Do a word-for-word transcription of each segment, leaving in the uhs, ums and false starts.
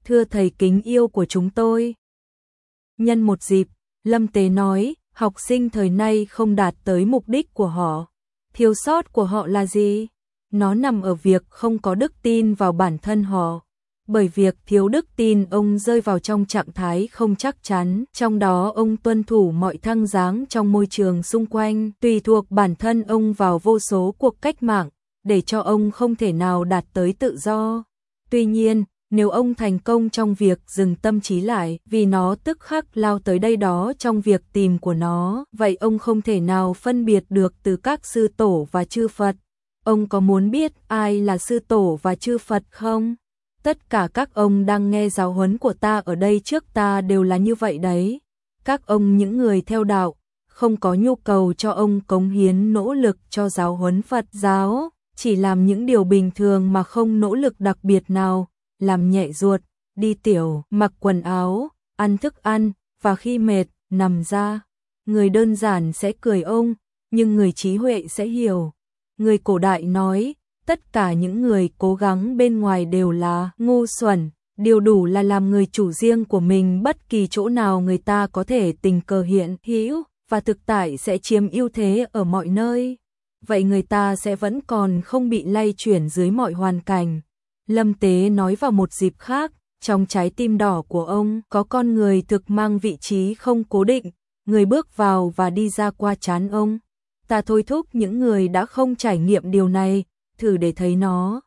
thưa thầy kính yêu của chúng tôi. Nhân một dịp, Lâm Tế nói, học sinh thời nay không đạt tới mục đích của họ. Thiếu sót của họ là gì? Nó nằm ở việc không có đức tin vào bản thân họ. Bởi việc thiếu đức tin ông rơi vào trong trạng thái không chắc chắn, trong đó ông tuân thủ mọi thăng dáng trong môi trường xung quanh, tùy thuộc bản thân ông vào vô số cuộc cách mạng, để cho ông không thể nào đạt tới tự do. Tuy nhiên, nếu ông thành công trong việc dừng tâm trí lại, vì nó tức khắc lao tới đây đó trong việc tìm của nó, vậy ông không thể nào phân biệt được từ các sư tổ và chư Phật. Ông có muốn biết ai là sư tổ và chư Phật không? Tất cả các ông đang nghe giáo huấn của ta ở đây trước ta đều là như vậy đấy. Các ông những người theo đạo, không có nhu cầu cho ông cống hiến nỗ lực cho giáo huấn Phật giáo, chỉ làm những điều bình thường mà không nỗ lực đặc biệt nào, làm nhẹ ruột, đi tiểu, mặc quần áo, ăn thức ăn, và khi mệt, nằm ra. Người đơn giản sẽ cười ông, nhưng người trí huệ sẽ hiểu. Người cổ đại nói, tất cả những người cố gắng bên ngoài đều là ngu xuẩn, điều đủ là làm người chủ riêng của mình bất kỳ chỗ nào người ta có thể tình cờ hiện hữu và thực tại sẽ chiếm ưu thế ở mọi nơi. Vậy người ta sẽ vẫn còn không bị lay chuyển dưới mọi hoàn cảnh. Lâm Tế nói vào một dịp khác, trong trái tim đỏ của ông có con người thực mang vị trí không cố định, người bước vào và đi ra qua trán ông. Ta thôi thúc những người đã không trải nghiệm điều này, thử để thấy nó.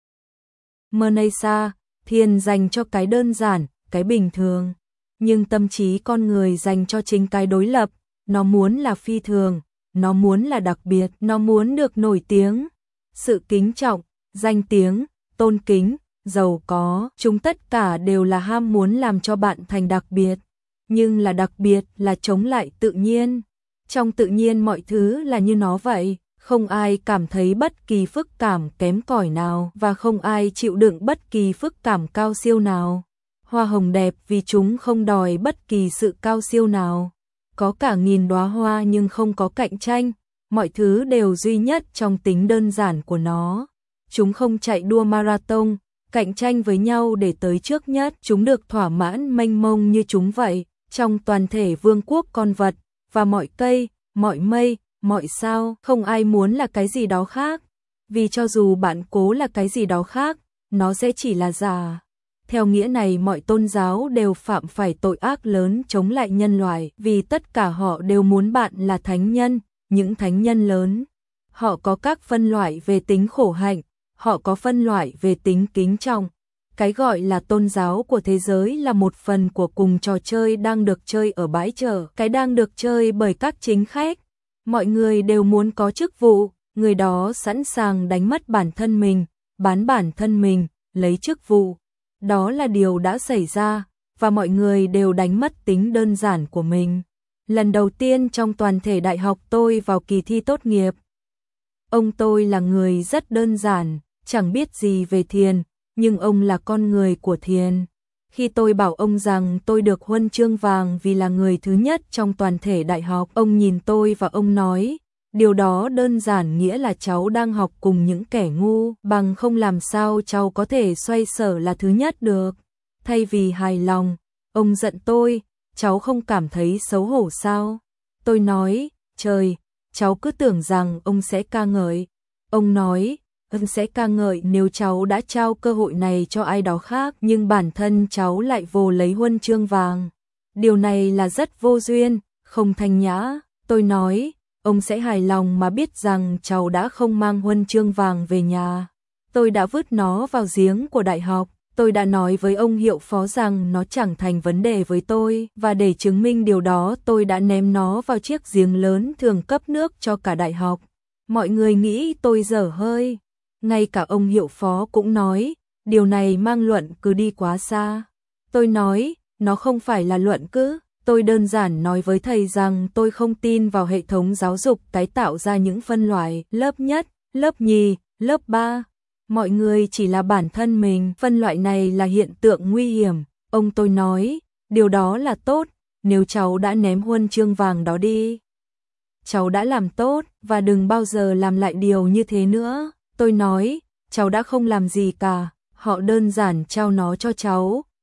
Manasa, thiền dành cho cái đơn giản, cái bình thường, nhưng tâm trí con người dành cho chính cái đối lập, nó muốn là phi thường, nó muốn là đặc biệt, nó muốn được nổi tiếng, sự kính trọng, danh tiếng, tôn kính, giàu có, chúng tất cả đều là ham muốn làm cho bạn thành đặc biệt, nhưng là đặc biệt là chống lại tự nhiên. Trong tự nhiên mọi thứ là như nó vậy, không ai cảm thấy bất kỳ phức cảm kém cỏi nào và không ai chịu đựng bất kỳ phức cảm cao siêu nào. Hoa hồng đẹp vì chúng không đòi bất kỳ sự cao siêu nào. Có cả nghìn đóa hoa nhưng không có cạnh tranh, mọi thứ đều duy nhất trong tính đơn giản của nó. Chúng không chạy đua marathon, cạnh tranh với nhau để tới trước nhất, chúng được thỏa mãn mênh mông như chúng vậy, trong toàn thể vương quốc con vật, và mọi cây, mọi mây, mọi sao, không ai muốn là cái gì đó khác, vì cho dù bạn cố là cái gì đó khác, nó sẽ chỉ là giả. Theo nghĩa này mọi tôn giáo đều phạm phải tội ác lớn chống lại nhân loại, vì tất cả họ đều muốn bạn là thánh nhân, những thánh nhân lớn. Họ có các phân loại về tính khổ hạnh, họ có phân loại về tính kính trọng. Cái gọi là tôn giáo của thế giới là một phần của cùng trò chơi đang được chơi ở bãi chợ, cái đang được chơi bởi các chính khách. Mọi người đều muốn có chức vụ, người đó sẵn sàng đánh mất bản thân mình, bán bản thân mình, lấy chức vụ. Đó là điều đã xảy ra, và mọi người đều đánh mất tính đơn giản của mình. Lần đầu tiên trong toàn thể đại học tôi vào kỳ thi tốt nghiệp. Ông tôi là người rất đơn giản, chẳng biết gì về thiền, nhưng ông là con người của thiền. Khi tôi bảo ông rằng tôi được huân chương vàng vì là người thứ nhất trong toàn thể đại học, ông nhìn tôi và ông nói, điều đó đơn giản nghĩa là cháu đang học cùng những kẻ ngu, bằng không làm sao cháu có thể xoay sở là thứ nhất được. Thay vì hài lòng, ông giận tôi, cháu không cảm thấy xấu hổ sao? Tôi nói, trời, cháu cứ tưởng rằng ông sẽ ca ngợi. Ông nói, ông sẽ ca ngợi nếu cháu đã trao cơ hội này cho ai đó khác, nhưng bản thân cháu lại vồ lấy huân chương vàng. Điều này là rất vô duyên, không thanh nhã. Tôi nói, ông sẽ hài lòng mà biết rằng cháu đã không mang huân chương vàng về nhà. Tôi đã vứt nó vào giếng của đại học. Tôi đã nói với ông hiệu phó rằng nó chẳng thành vấn đề với tôi, và để chứng minh điều đó tôi đã ném nó vào chiếc giếng lớn thường cấp nước cho cả đại học. Mọi người nghĩ tôi dở hơi. Ngay cả ông hiệu phó cũng nói, điều này mang luận cứ đi quá xa. Tôi nói, nó không phải là luận cứ. Tôi đơn giản nói với thầy rằng tôi không tin vào hệ thống giáo dục tái tạo ra những phân loại lớp nhất, lớp nhì, lớp ba. Mọi người chỉ là bản thân mình, phân loại này là hiện tượng nguy hiểm. Ông tôi nói, điều đó là tốt, nếu cháu đã ném huân chương vàng đó đi. Cháu đã làm tốt, và đừng bao giờ làm lại điều như thế nữa. Tôi nói, cháu đã không làm gì cả, họ đơn giản trao nó cho cháu,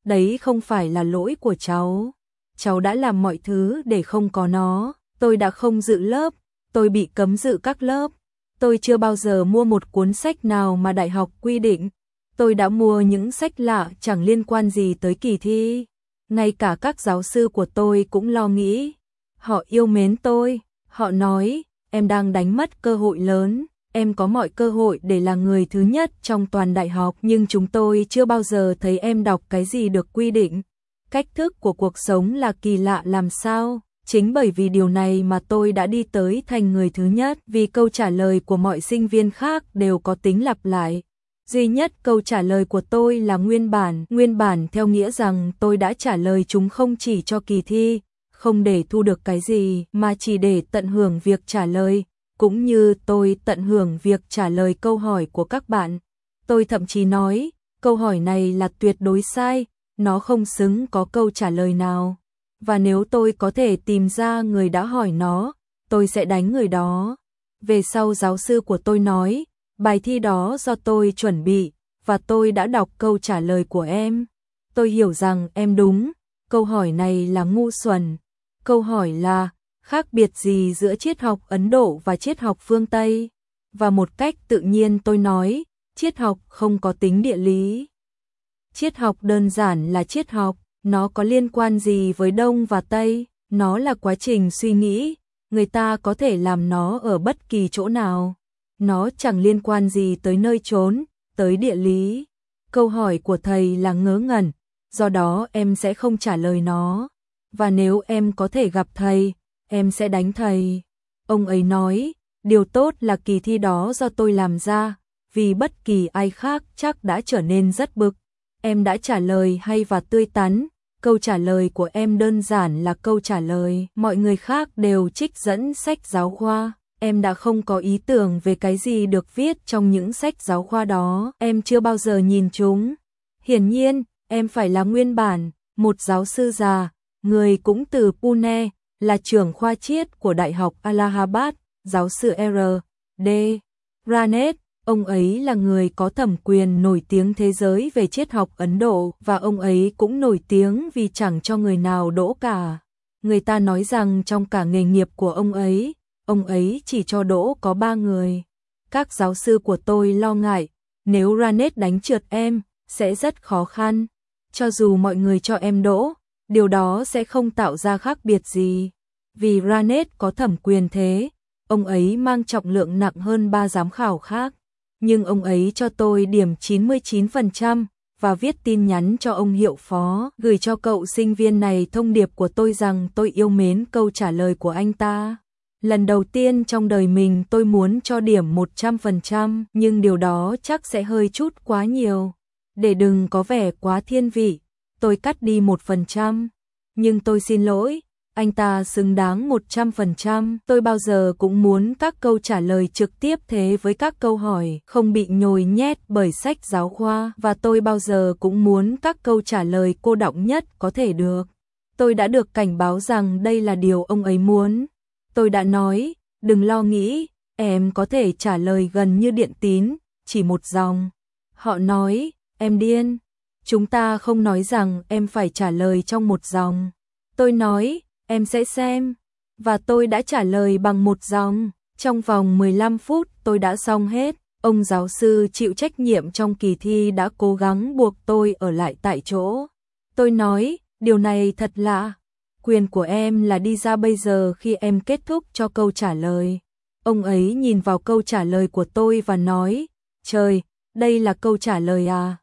đấy không phải là lỗi của cháu. Cháu đã làm mọi thứ để không có nó. Tôi đã không dự lớp, tôi bị cấm dự các lớp. Tôi chưa bao giờ mua một cuốn sách nào mà đại học quy định. Tôi đã mua những sách lạ chẳng liên quan gì tới kỳ thi. Ngay cả các giáo sư của tôi cũng lo nghĩ. Họ yêu mến tôi. Họ nói, em đang đánh mất cơ hội lớn. Em có mọi cơ hội để là người thứ nhất trong toàn đại học. Nhưng chúng tôi chưa bao giờ thấy em đọc cái gì được quy định. Cách thức của cuộc sống là kỳ lạ làm sao? Chính bởi vì điều này mà tôi đã đi tới thành người thứ nhất. Vì câu trả lời của mọi sinh viên khác đều có tính lặp lại. Duy nhất câu trả lời của tôi là nguyên bản. Nguyên bản theo nghĩa rằng tôi đã trả lời chúng không chỉ cho kỳ thi, không để thu được cái gì, mà chỉ để tận hưởng việc trả lời, cũng như tôi tận hưởng việc trả lời câu hỏi của các bạn. Tôi thậm chí nói, câu hỏi này là tuyệt đối sai, nó không xứng có câu trả lời nào. Và nếu tôi có thể tìm ra người đã hỏi nó, tôi sẽ đánh người đó. Về sau giáo sư của tôi nói, bài thi đó do tôi chuẩn bị, và tôi đã đọc câu trả lời của em. Tôi hiểu rằng em đúng, câu hỏi này là ngu xuẩn. Câu hỏi là, khác biệt gì giữa triết học Ấn Độ và triết học phương Tây? Và một cách tự nhiên tôi nói, triết học không có tính địa lý. Triết học đơn giản là triết học, nó có liên quan gì với Đông và Tây? Nó là quá trình suy nghĩ, người ta có thể làm nó ở bất kỳ chỗ nào. Nó chẳng liên quan gì tới nơi chốn, tới địa lý. Câu hỏi của thầy là ngớ ngẩn, do đó em sẽ không trả lời nó. Và nếu em có thể gặp thầy, em sẽ đánh thầy. Ông ấy nói, điều tốt là kỳ thi đó do tôi làm ra, vì bất kỳ ai khác chắc đã trở nên rất bực. Em đã trả lời hay và tươi tắn, câu trả lời của em đơn giản là câu trả lời. Mọi người khác đều trích dẫn sách giáo khoa. Em đã không có ý tưởng về cái gì được viết trong những sách giáo khoa đó, em chưa bao giờ nhìn chúng. Hiển nhiên, em phải là nguyên bản, một giáo sư già, người cũng từ Pune, là trưởng khoa triết của Đại học Allahabad, giáo sư R D Ranet. Ông ấy là người có thẩm quyền nổi tiếng thế giới về triết học Ấn Độ, và ông ấy cũng nổi tiếng vì chẳng cho người nào đỗ cả. Người ta nói rằng trong cả nghề nghiệp của ông ấy, ông ấy chỉ cho đỗ có ba người. Các giáo sư của tôi lo ngại, nếu Ranet đánh trượt em, sẽ rất khó khăn. Cho dù mọi người cho em đỗ, điều đó sẽ không tạo ra khác biệt gì. Vì Ranet có thẩm quyền thế, ông ấy mang trọng lượng nặng hơn ba giám khảo khác. Nhưng ông ấy cho tôi điểm chín mươi chín phần trăm và viết tin nhắn cho ông hiệu phó, gửi cho cậu sinh viên này thông điệp của tôi rằng tôi yêu mến câu trả lời của anh ta. Lần đầu tiên trong đời mình tôi muốn cho điểm một trăm phần trăm, nhưng điều đó chắc sẽ hơi chút quá nhiều. Để đừng có vẻ quá thiên vị, tôi cắt đi một phần trăm. Nhưng tôi xin lỗi, anh ta xứng đáng một trăm phần trăm. Tôi bao giờ cũng muốn các câu trả lời trực tiếp thế với các câu hỏi không bị nhồi nhét bởi sách giáo khoa, và tôi bao giờ cũng muốn các câu trả lời cô đọng nhất có thể được. Tôi đã được cảnh báo rằng đây là điều ông ấy muốn. Tôi đã nói, đừng lo nghĩ, em có thể trả lời gần như điện tín, chỉ một dòng. Họ nói, em điên. Chúng ta không nói rằng em phải trả lời trong một dòng. Tôi nói, em sẽ xem. Và tôi đã trả lời bằng một dòng. Trong vòng mười lăm phút tôi đã xong hết. Ông giáo sư chịu trách nhiệm trong kỳ thi đã cố gắng buộc tôi ở lại tại chỗ. Tôi nói, điều này thật lạ. Quyền của em là đi ra bây giờ khi em kết thúc cho câu trả lời. Ông ấy nhìn vào câu trả lời của tôi và nói, trời, đây là câu trả lời à?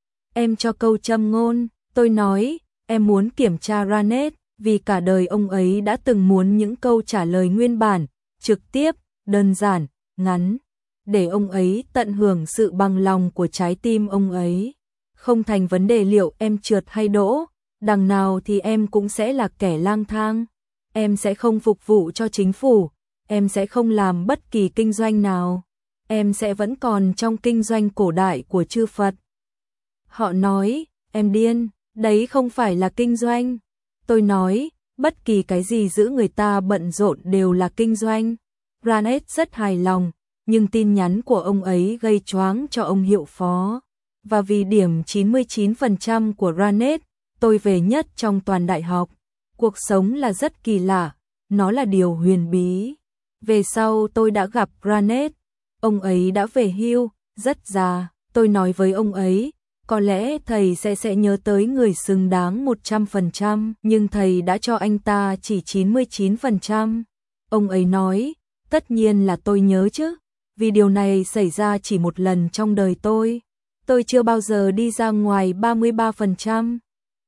Em cho câu châm ngôn. Tôi nói, em muốn kiểm tra Ranet, vì cả đời ông ấy đã từng muốn những câu trả lời nguyên bản, trực tiếp, đơn giản, ngắn, để ông ấy tận hưởng sự bằng lòng của trái tim ông ấy. Không thành vấn đề liệu em trượt hay đỗ, đằng nào thì em cũng sẽ là kẻ lang thang. Em sẽ không phục vụ cho chính phủ, em sẽ không làm bất kỳ kinh doanh nào. Em sẽ vẫn còn trong kinh doanh cổ đại của chư Phật. Họ nói, em điên, đấy không phải là kinh doanh. Tôi nói, bất kỳ cái gì giữ người ta bận rộn đều là kinh doanh. Ranet rất hài lòng, nhưng tin nhắn của ông ấy gây choáng cho ông hiệu phó. Và vì điểm chín mươi chín phần trăm của Ranet, tôi về nhất trong toàn đại học. Cuộc sống là rất kỳ lạ, nó là điều huyền bí. Về sau tôi đã gặp Granite, ông ấy đã về hưu, rất già. Tôi nói với ông ấy, có lẽ thầy sẽ sẽ nhớ tới người xứng đáng một trăm phần trăm, nhưng thầy đã cho anh ta chỉ chín mươi chín phần trăm. Ông ấy nói, tất nhiên là tôi nhớ chứ, vì điều này xảy ra chỉ một lần trong đời tôi. Tôi chưa bao giờ đi ra ngoài ba mươi ba phần trăm.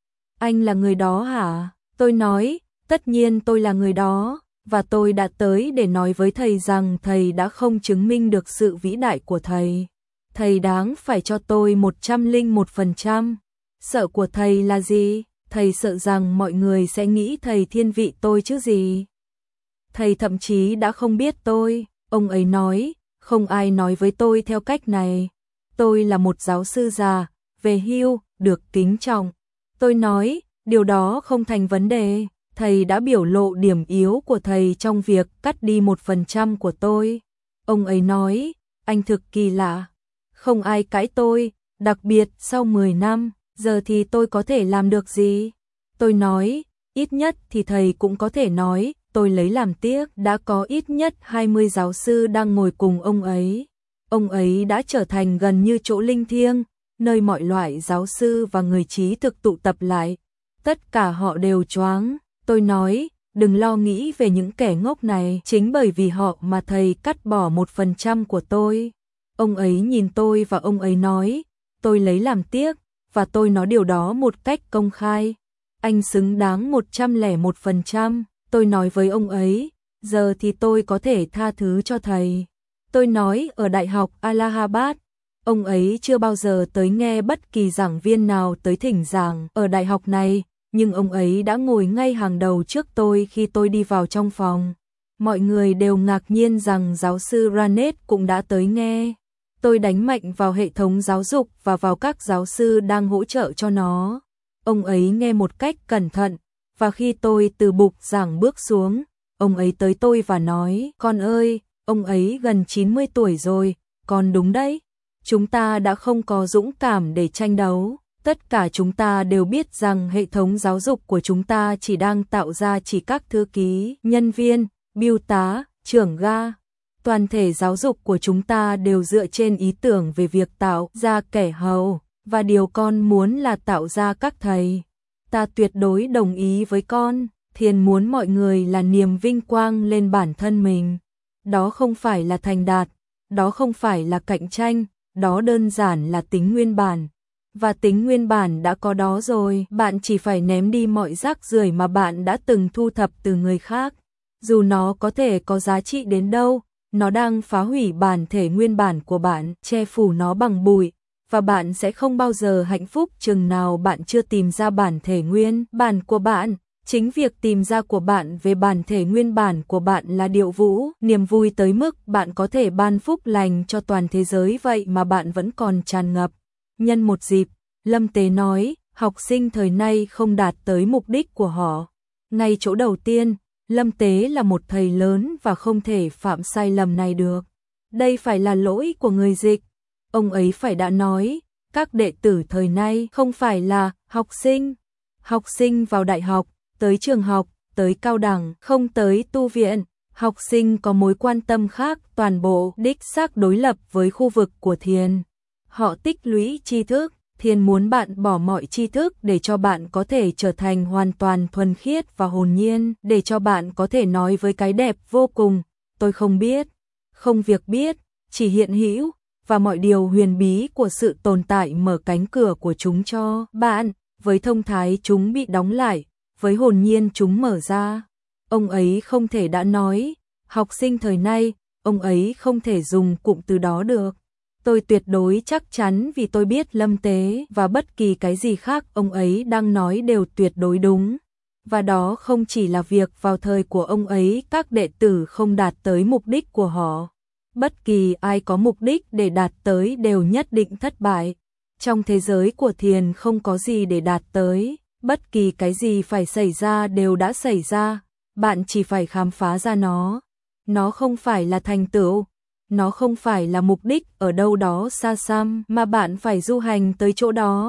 Anh là người đó hả? Tôi nói, tất nhiên tôi là người đó, và tôi đã tới để nói với thầy rằng thầy đã không chứng minh được sự vĩ đại của thầy. Thầy đáng phải cho tôi một trăm lẻ một phần trăm. Sợ của thầy là gì? Thầy sợ rằng mọi người sẽ nghĩ thầy thiên vị tôi chứ gì. Thầy thậm chí đã không biết tôi. Ông ấy nói, không ai nói với tôi theo cách này. Tôi là một giáo sư già, về hưu, được kính trọng. Tôi nói, điều đó không thành vấn đề. Thầy đã biểu lộ điểm yếu của thầy trong việc cắt đi một phần trăm của tôi. Ông ấy nói, anh thực kỳ lạ. Không ai cãi tôi, đặc biệt sau mười năm, giờ thì tôi có thể làm được gì? Tôi nói, ít nhất thì thầy cũng có thể nói, tôi lấy làm tiếc đã có ít nhất hai mươi giáo sư đang ngồi cùng ông ấy. Ông ấy đã trở thành gần như chỗ linh thiêng, nơi mọi loại giáo sư và người trí thực tụ tập lại. Tất cả họ đều choáng. Tôi nói, đừng lo nghĩ về những kẻ ngốc này, chính bởi vì họ mà thầy cắt bỏ một phần trăm của tôi. Ông ấy nhìn tôi và ông ấy nói, tôi lấy làm tiếc, và tôi nói điều đó một cách công khai. Anh xứng đáng một trăm lẻ một phần trăm. Tôi nói với ông ấy, giờ thì tôi có thể tha thứ cho thầy. Tôi nói ở Đại học Allahabad, ông ấy chưa bao giờ tới nghe bất kỳ giảng viên nào tới thỉnh giảng ở đại học này, nhưng ông ấy đã ngồi ngay hàng đầu trước tôi khi tôi đi vào trong phòng. Mọi người đều ngạc nhiên rằng giáo sư Granite cũng đã tới nghe. Tôi đánh mạnh vào hệ thống giáo dục và vào các giáo sư đang hỗ trợ cho nó. Ông ấy nghe một cách cẩn thận, và khi tôi từ bục giảng bước xuống, ông ấy tới tôi và nói, con ơi, ông ấy gần chín mươi tuổi rồi, con đúng đấy. Chúng ta đã không có dũng cảm để tranh đấu. Tất cả chúng ta đều biết rằng hệ thống giáo dục của chúng ta chỉ đang tạo ra chỉ các thư ký, nhân viên, bưu tá, trưởng ga. Toàn thể giáo dục của chúng ta đều dựa trên ý tưởng về việc tạo ra kẻ hầu, và điều con muốn là tạo ra các thầy. Ta tuyệt đối đồng ý với con, Thiền muốn mọi người là niềm vinh quang lên bản thân mình. Đó không phải là thành đạt, đó không phải là cạnh tranh, đó đơn giản là tính nguyên bản. Và tính nguyên bản đã có đó rồi, bạn chỉ phải ném đi mọi rác rưởi mà bạn đã từng thu thập từ người khác. Dù nó có thể có giá trị đến đâu, nó đang phá hủy bản thể nguyên bản của bạn, che phủ nó bằng bụi, và bạn sẽ không bao giờ hạnh phúc chừng nào bạn chưa tìm ra bản thể nguyên bản của bạn. Chính việc tìm ra của bạn về bản thể nguyên bản của bạn là điệu vũ, niềm vui tới mức bạn có thể ban phúc lành cho toàn thế giới vậy mà bạn vẫn còn tràn ngập. Nhân một dịp, Lâm Tế nói, học sinh thời nay không đạt tới mục đích của họ. Ngay chỗ đầu tiên, Lâm Tế là một thầy lớn và không thể phạm sai lầm này được. Đây phải là lỗi của người dịch. Ông ấy phải đã nói, các đệ tử thời nay không phải là học sinh. Học sinh vào đại học, tới trường học, tới cao đẳng, không tới tu viện. Học sinh có mối quan tâm khác, toàn bộ đích xác đối lập với khu vực của thiền. Họ tích lũy tri thức, thiền muốn bạn bỏ mọi tri thức để cho bạn có thể trở thành hoàn toàn thuần khiết và hồn nhiên, để cho bạn có thể nói với cái đẹp vô cùng, tôi không biết, không việc biết, chỉ hiện hữu, và mọi điều huyền bí của sự tồn tại mở cánh cửa của chúng cho bạn, với thông thái chúng bị đóng lại, với hồn nhiên chúng mở ra. Ông ấy không thể đã nói, học sinh thời nay, ông ấy không thể dùng cụm từ đó được. Tôi tuyệt đối chắc chắn vì tôi biết Lâm Tế và bất kỳ cái gì khác ông ấy đang nói đều tuyệt đối đúng. Và đó không chỉ là việc vào thời của ông ấy các đệ tử không đạt tới mục đích của họ. Bất kỳ ai có mục đích để đạt tới đều nhất định thất bại. Trong thế giới của thiền không có gì để đạt tới, bất kỳ cái gì phải xảy ra đều đã xảy ra, bạn chỉ phải khám phá ra nó. Nó không phải là thành tựu, nó không phải là mục đích ở đâu đó xa xăm mà bạn phải du hành tới chỗ đó.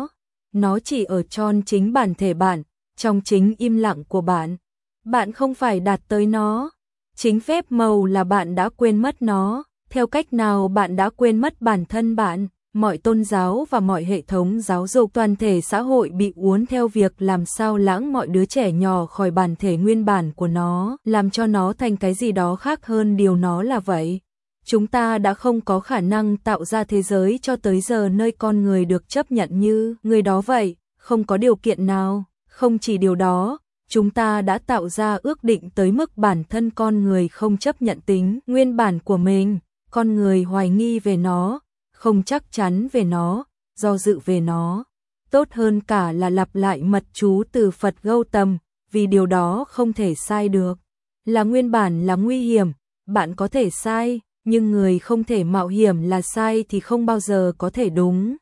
nó chỉ ở trong chính bản thể bạn, trong chính im lặng của bạn. Bạn không phải đạt tới nó. Chính phép màu là bạn đã quên mất nó. Theo cách nào bạn đã quên mất bản thân bạn? Mọi tôn giáo và mọi hệ thống giáo dục toàn thể xã hội bị uốn theo việc làm sao lãng mọi đứa trẻ nhỏ khỏi bản thể nguyên bản của nó, làm cho nó thành cái gì đó khác hơn điều nó là vậy. Chúng ta đã không có khả năng tạo ra thế giới cho tới giờ nơi con người được chấp nhận như người đó vậy, không có điều kiện nào. Không chỉ điều đó, chúng ta đã tạo ra ước định tới mức bản thân con người không chấp nhận tính nguyên bản của mình, con người hoài nghi về nó, không chắc chắn về nó, do dự về nó. Tốt hơn cả là lặp lại mật chú từ Phật Gautam, vì điều đó không thể sai được. Là nguyên bản là nguy hiểm, bạn có thể sai, nhưng người không thể mạo hiểm là sai thì không bao giờ có thể đúng.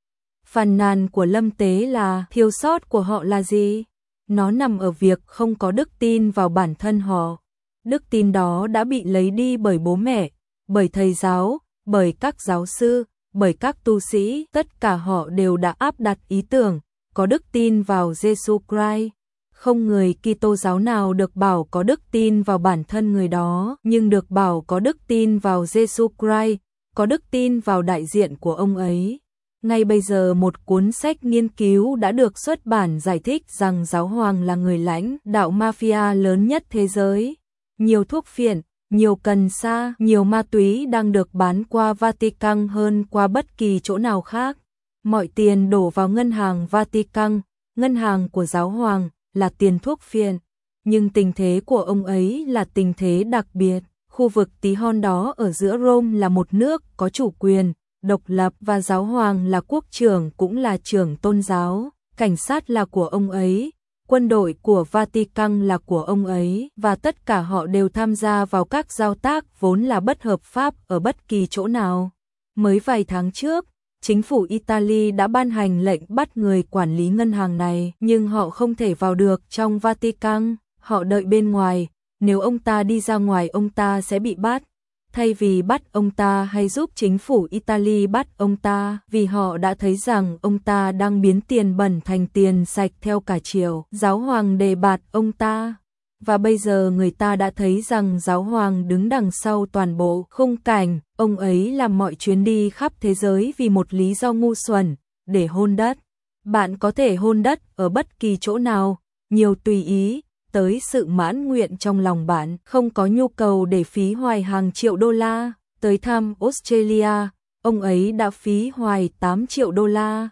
Phàn nàn của Lâm Tế là thiếu sót của họ là gì? Nó nằm ở việc không có đức tin vào bản thân họ. Đức tin đó đã bị lấy đi bởi bố mẹ, bởi thầy giáo, bởi các giáo sư, bởi các tu sĩ, tất cả họ đều đã áp đặt ý tưởng có đức tin vào Jesus Christ. Không người Kitô giáo nào được bảo có đức tin vào bản thân người đó, nhưng được bảo có đức tin vào Jesus Christ, có đức tin vào đại diện của ông ấy. Ngay bây giờ một cuốn sách nghiên cứu đã được xuất bản giải thích rằng giáo hoàng là người lãnh đạo mafia lớn nhất thế giới. Nhiều thuốc phiện, nhiều cần sa, nhiều ma túy đang được bán qua Vatican hơn qua bất kỳ chỗ nào khác. Mọi tiền đổ vào ngân hàng Vatican, ngân hàng của giáo hoàng, là tiền thuốc phiện. Nhưng tình thế của ông ấy là tình thế đặc biệt. Khu vực tí hon đó ở giữa Rome là một nước có chủ quyền, độc lập và giáo hoàng là quốc trưởng cũng là trưởng tôn giáo. Cảnh sát là của ông ấy, quân đội của Vatican là của ông ấy, và tất cả họ đều tham gia vào các giao tác vốn là bất hợp pháp ở bất kỳ chỗ nào. Mới vài tháng trước, chính phủ Italy đã ban hành lệnh bắt người quản lý ngân hàng này, nhưng họ không thể vào được trong Vatican, họ đợi bên ngoài, nếu ông ta đi ra ngoài ông ta sẽ bị bắt. Thay vì bắt ông ta hay giúp chính phủ Italy bắt ông ta, vì họ đã thấy rằng ông ta đang biến tiền bẩn thành tiền sạch theo cả chiều, giáo hoàng đề bạt ông ta. Và bây giờ người ta đã thấy rằng giáo hoàng đứng đằng sau toàn bộ khung cảnh, ông ấy làm mọi chuyến đi khắp thế giới vì một lý do ngu xuẩn, để hôn đất. Bạn có thể hôn đất ở bất kỳ chỗ nào, nhiều tùy ý, tới sự mãn nguyện trong lòng bạn, không có nhu cầu để phí hoài hàng triệu đô la. Tới thăm Australia, ông ấy đã phí hoài tám triệu đô la.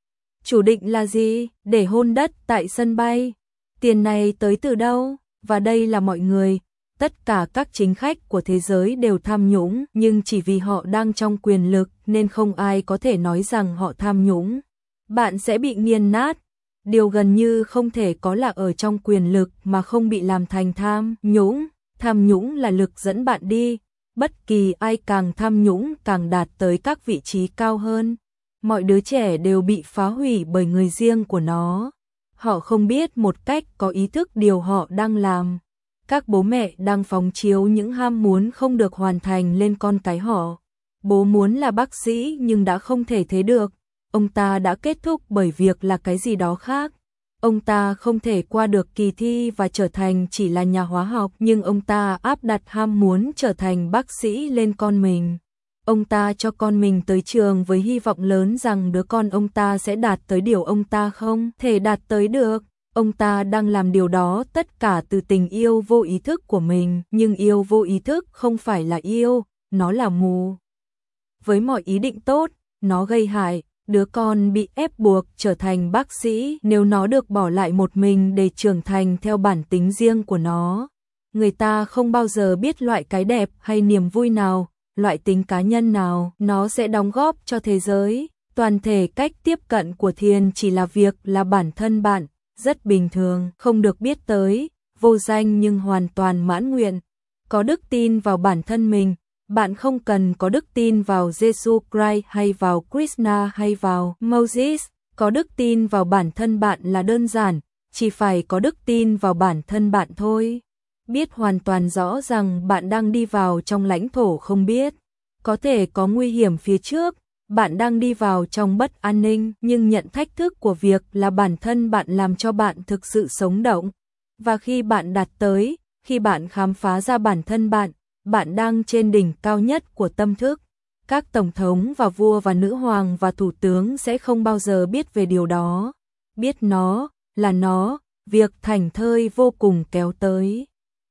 Chủ định là gì? Để hôn đất tại sân bay. Tiền này tới từ đâu? Và đây là mọi người, tất cả các chính khách của thế giới đều tham nhũng, nhưng chỉ vì họ đang trong quyền lực nên không ai có thể nói rằng họ tham nhũng. Bạn sẽ bị nghiền nát. Điều gần như không thể có là ở trong quyền lực mà không bị làm thành tham nhũng. Tham nhũng là lực dẫn bạn đi. Bất kỳ ai càng tham nhũng càng đạt tới các vị trí cao hơn. Mọi đứa trẻ đều bị phá hủy bởi người riêng của nó. Họ không biết một cách có ý thức điều họ đang làm. Các bố mẹ đang phóng chiếu những ham muốn không được hoàn thành lên con cái họ. Bố muốn là bác sĩ nhưng đã không thể thế được. Ông ta đã kết thúc bởi việc là cái gì đó khác. Ông ta không thể qua được kỳ thi và trở thành chỉ là nhà hóa học, nhưng ông ta áp đặt ham muốn trở thành bác sĩ lên con mình. Ông ta cho con mình tới trường với hy vọng lớn rằng đứa con ông ta sẽ đạt tới điều ông ta không thể đạt tới được. Ông ta đang làm điều đó tất cả từ tình yêu vô ý thức của mình, nhưng yêu vô ý thức không phải là yêu, nó là mù. Với mọi ý định tốt, nó gây hại. Đứa con bị ép buộc trở thành bác sĩ nếu nó được bỏ lại một mình để trưởng thành theo bản tính riêng của nó. Người ta không bao giờ biết loại cái đẹp hay niềm vui nào, loại tính cá nhân nào nó sẽ đóng góp cho thế giới. Toàn thể cách tiếp cận của thiền chỉ là việc là bản thân bạn, rất bình thường, không được biết tới, vô danh nhưng hoàn toàn mãn nguyện. Có đức tin vào bản thân mình. Bạn không cần có đức tin vào Jesus Christ hay vào Krishna hay vào Moses. Có đức tin vào bản thân bạn là đơn giản, chỉ phải có đức tin vào bản thân bạn thôi. Biết hoàn toàn rõ rằng bạn đang đi vào trong lãnh thổ không biết. Có thể có nguy hiểm phía trước, bạn đang đi vào trong bất an ninh, nhưng nhận thách thức của việc là bản thân bạn làm cho bạn thực sự sống động. Và khi bạn đạt tới, khi bạn khám phá ra bản thân bạn, bạn đang trên đỉnh cao nhất của tâm thức. Các tổng thống và vua và nữ hoàng và thủ tướng sẽ không bao giờ biết về điều đó. Biết nó, là nó, việc thảnh thơi vô cùng kéo tới.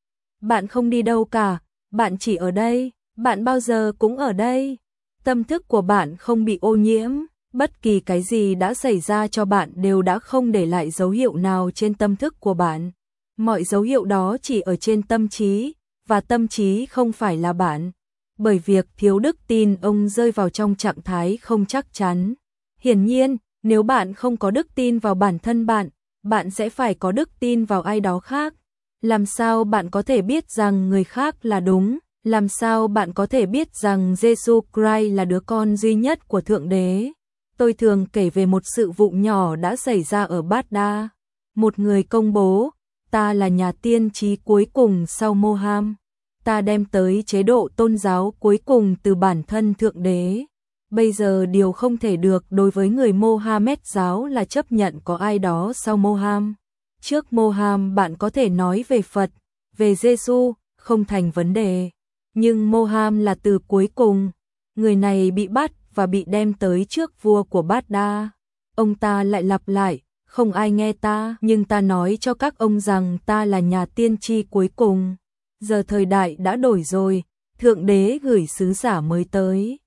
Bạn không đi đâu cả, bạn chỉ ở đây, bạn bao giờ cũng ở đây. Tâm thức của bạn không bị ô nhiễm, bất kỳ cái gì đã xảy ra cho bạn đều đã không để lại dấu hiệu nào trên tâm thức của bạn. Mọi dấu hiệu đó chỉ ở trên tâm trí, và tâm trí không phải là bạn. Bởi việc thiếu đức tin, ông rơi vào trong trạng thái không chắc chắn. Hiển nhiên, nếu bạn không có đức tin vào bản thân bạn, bạn sẽ phải có đức tin vào ai đó khác. Làm sao bạn có thể biết rằng người khác là đúng? Làm sao bạn có thể biết rằng Jesus Christ là đứa con duy nhất của Thượng Đế? Tôi thường kể về một sự vụ nhỏ đã xảy ra ở Baghdad. Một người công bố, ta là nhà tiên tri cuối cùng sau Mohammed. Ta đem tới chế độ tôn giáo cuối cùng từ bản thân Thượng Đế. Bây giờ điều không thể được đối với người Mohammed giáo là chấp nhận có ai đó sau Mohammed. Trước Mohammed bạn có thể nói về Phật, về Giêsu, không thành vấn đề. Nhưng Mohammed là từ cuối cùng. Người này bị bắt và bị đem tới trước vua của Baghdad. Ông ta lại lặp lại, không ai nghe ta, nhưng ta nói cho các ông rằng ta là nhà tiên tri cuối cùng. Giờ thời đại đã đổi rồi, Thượng Đế gửi sứ giả mới tới.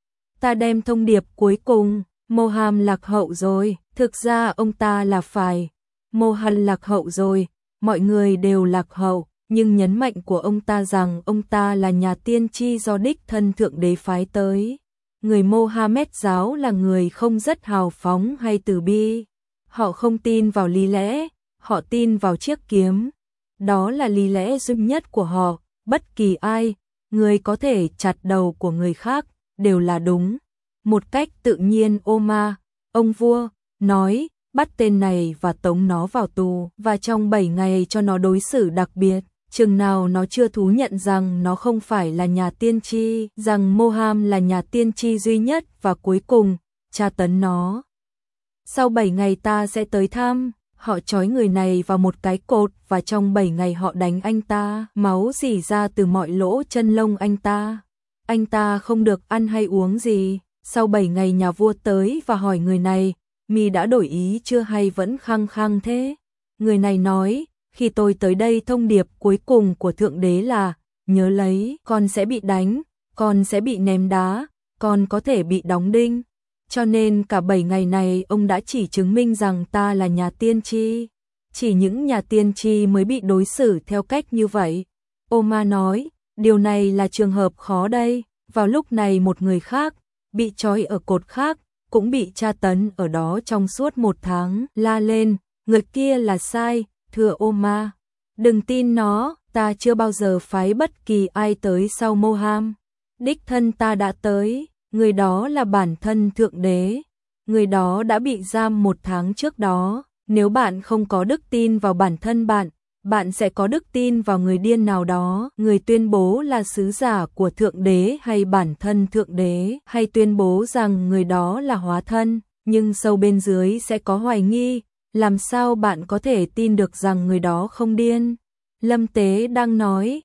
Ta đem thông điệp cuối cùng, Mohammed lạc hậu rồi, thực ra ông ta là phải. Mohammed lạc hậu rồi, mọi người đều lạc hậu, nhưng nhấn mạnh của ông ta rằng ông ta là nhà tiên tri do đích thân Thượng Đế phái tới. Người Mohammed giáo là người không rất hào phóng hay từ bi. Họ không tin vào lý lẽ, họ tin vào chiếc kiếm. Đó là lý lẽ duy nhất của họ, bất kỳ ai, người có thể chặt đầu của người khác, đều là đúng. Một cách tự nhiên Omar, ông vua, nói, bắt tên này và tống nó vào tù, và trong bảy ngày cho nó đối xử đặc biệt, chừng nào nó chưa thú nhận rằng nó không phải là nhà tiên tri, rằng Mohammed là nhà tiên tri duy nhất và cuối cùng, tra tấn nó. Sau bảy ngày ta sẽ tới thăm. Họ trói người này vào một cái cột và trong bảy ngày họ đánh anh ta, máu rỉ ra từ mọi lỗ chân lông anh ta. Anh ta không được ăn hay uống gì. Sau bảy ngày nhà vua tới và hỏi người này, mi đã đổi ý chưa hay vẫn khăng khăng thế? Người này nói, khi tôi tới đây thông điệp cuối cùng của Thượng Đế là, nhớ lấy, con sẽ bị đánh, con sẽ bị ném đá, con có thể bị đóng đinh. Cho nên cả bảy ngày này ông đã chỉ chứng minh rằng ta là nhà tiên tri. Chỉ những nhà tiên tri mới bị đối xử theo cách như vậy. Omar nói, điều này là trường hợp khó đây. Vào lúc này một người khác, bị trói ở cột khác, cũng bị tra tấn ở đó trong suốt một tháng, la lên, người kia là sai, thưa Omar. Đừng tin nó, ta chưa bao giờ phái bất kỳ ai tới sau Mohammed. Đích thân ta đã tới. Người đó là bản thân Thượng Đế. Người đó đã bị giam một tháng trước đó. Nếu bạn không có đức tin vào bản thân bạn, bạn sẽ có đức tin vào người điên nào đó. Người tuyên bố là sứ giả của Thượng Đế hay bản thân Thượng Đế, hay tuyên bố rằng người đó là hóa thân, nhưng sâu bên dưới sẽ có hoài nghi. Làm sao bạn có thể tin được rằng người đó không điên? Lâm Tế đang nói.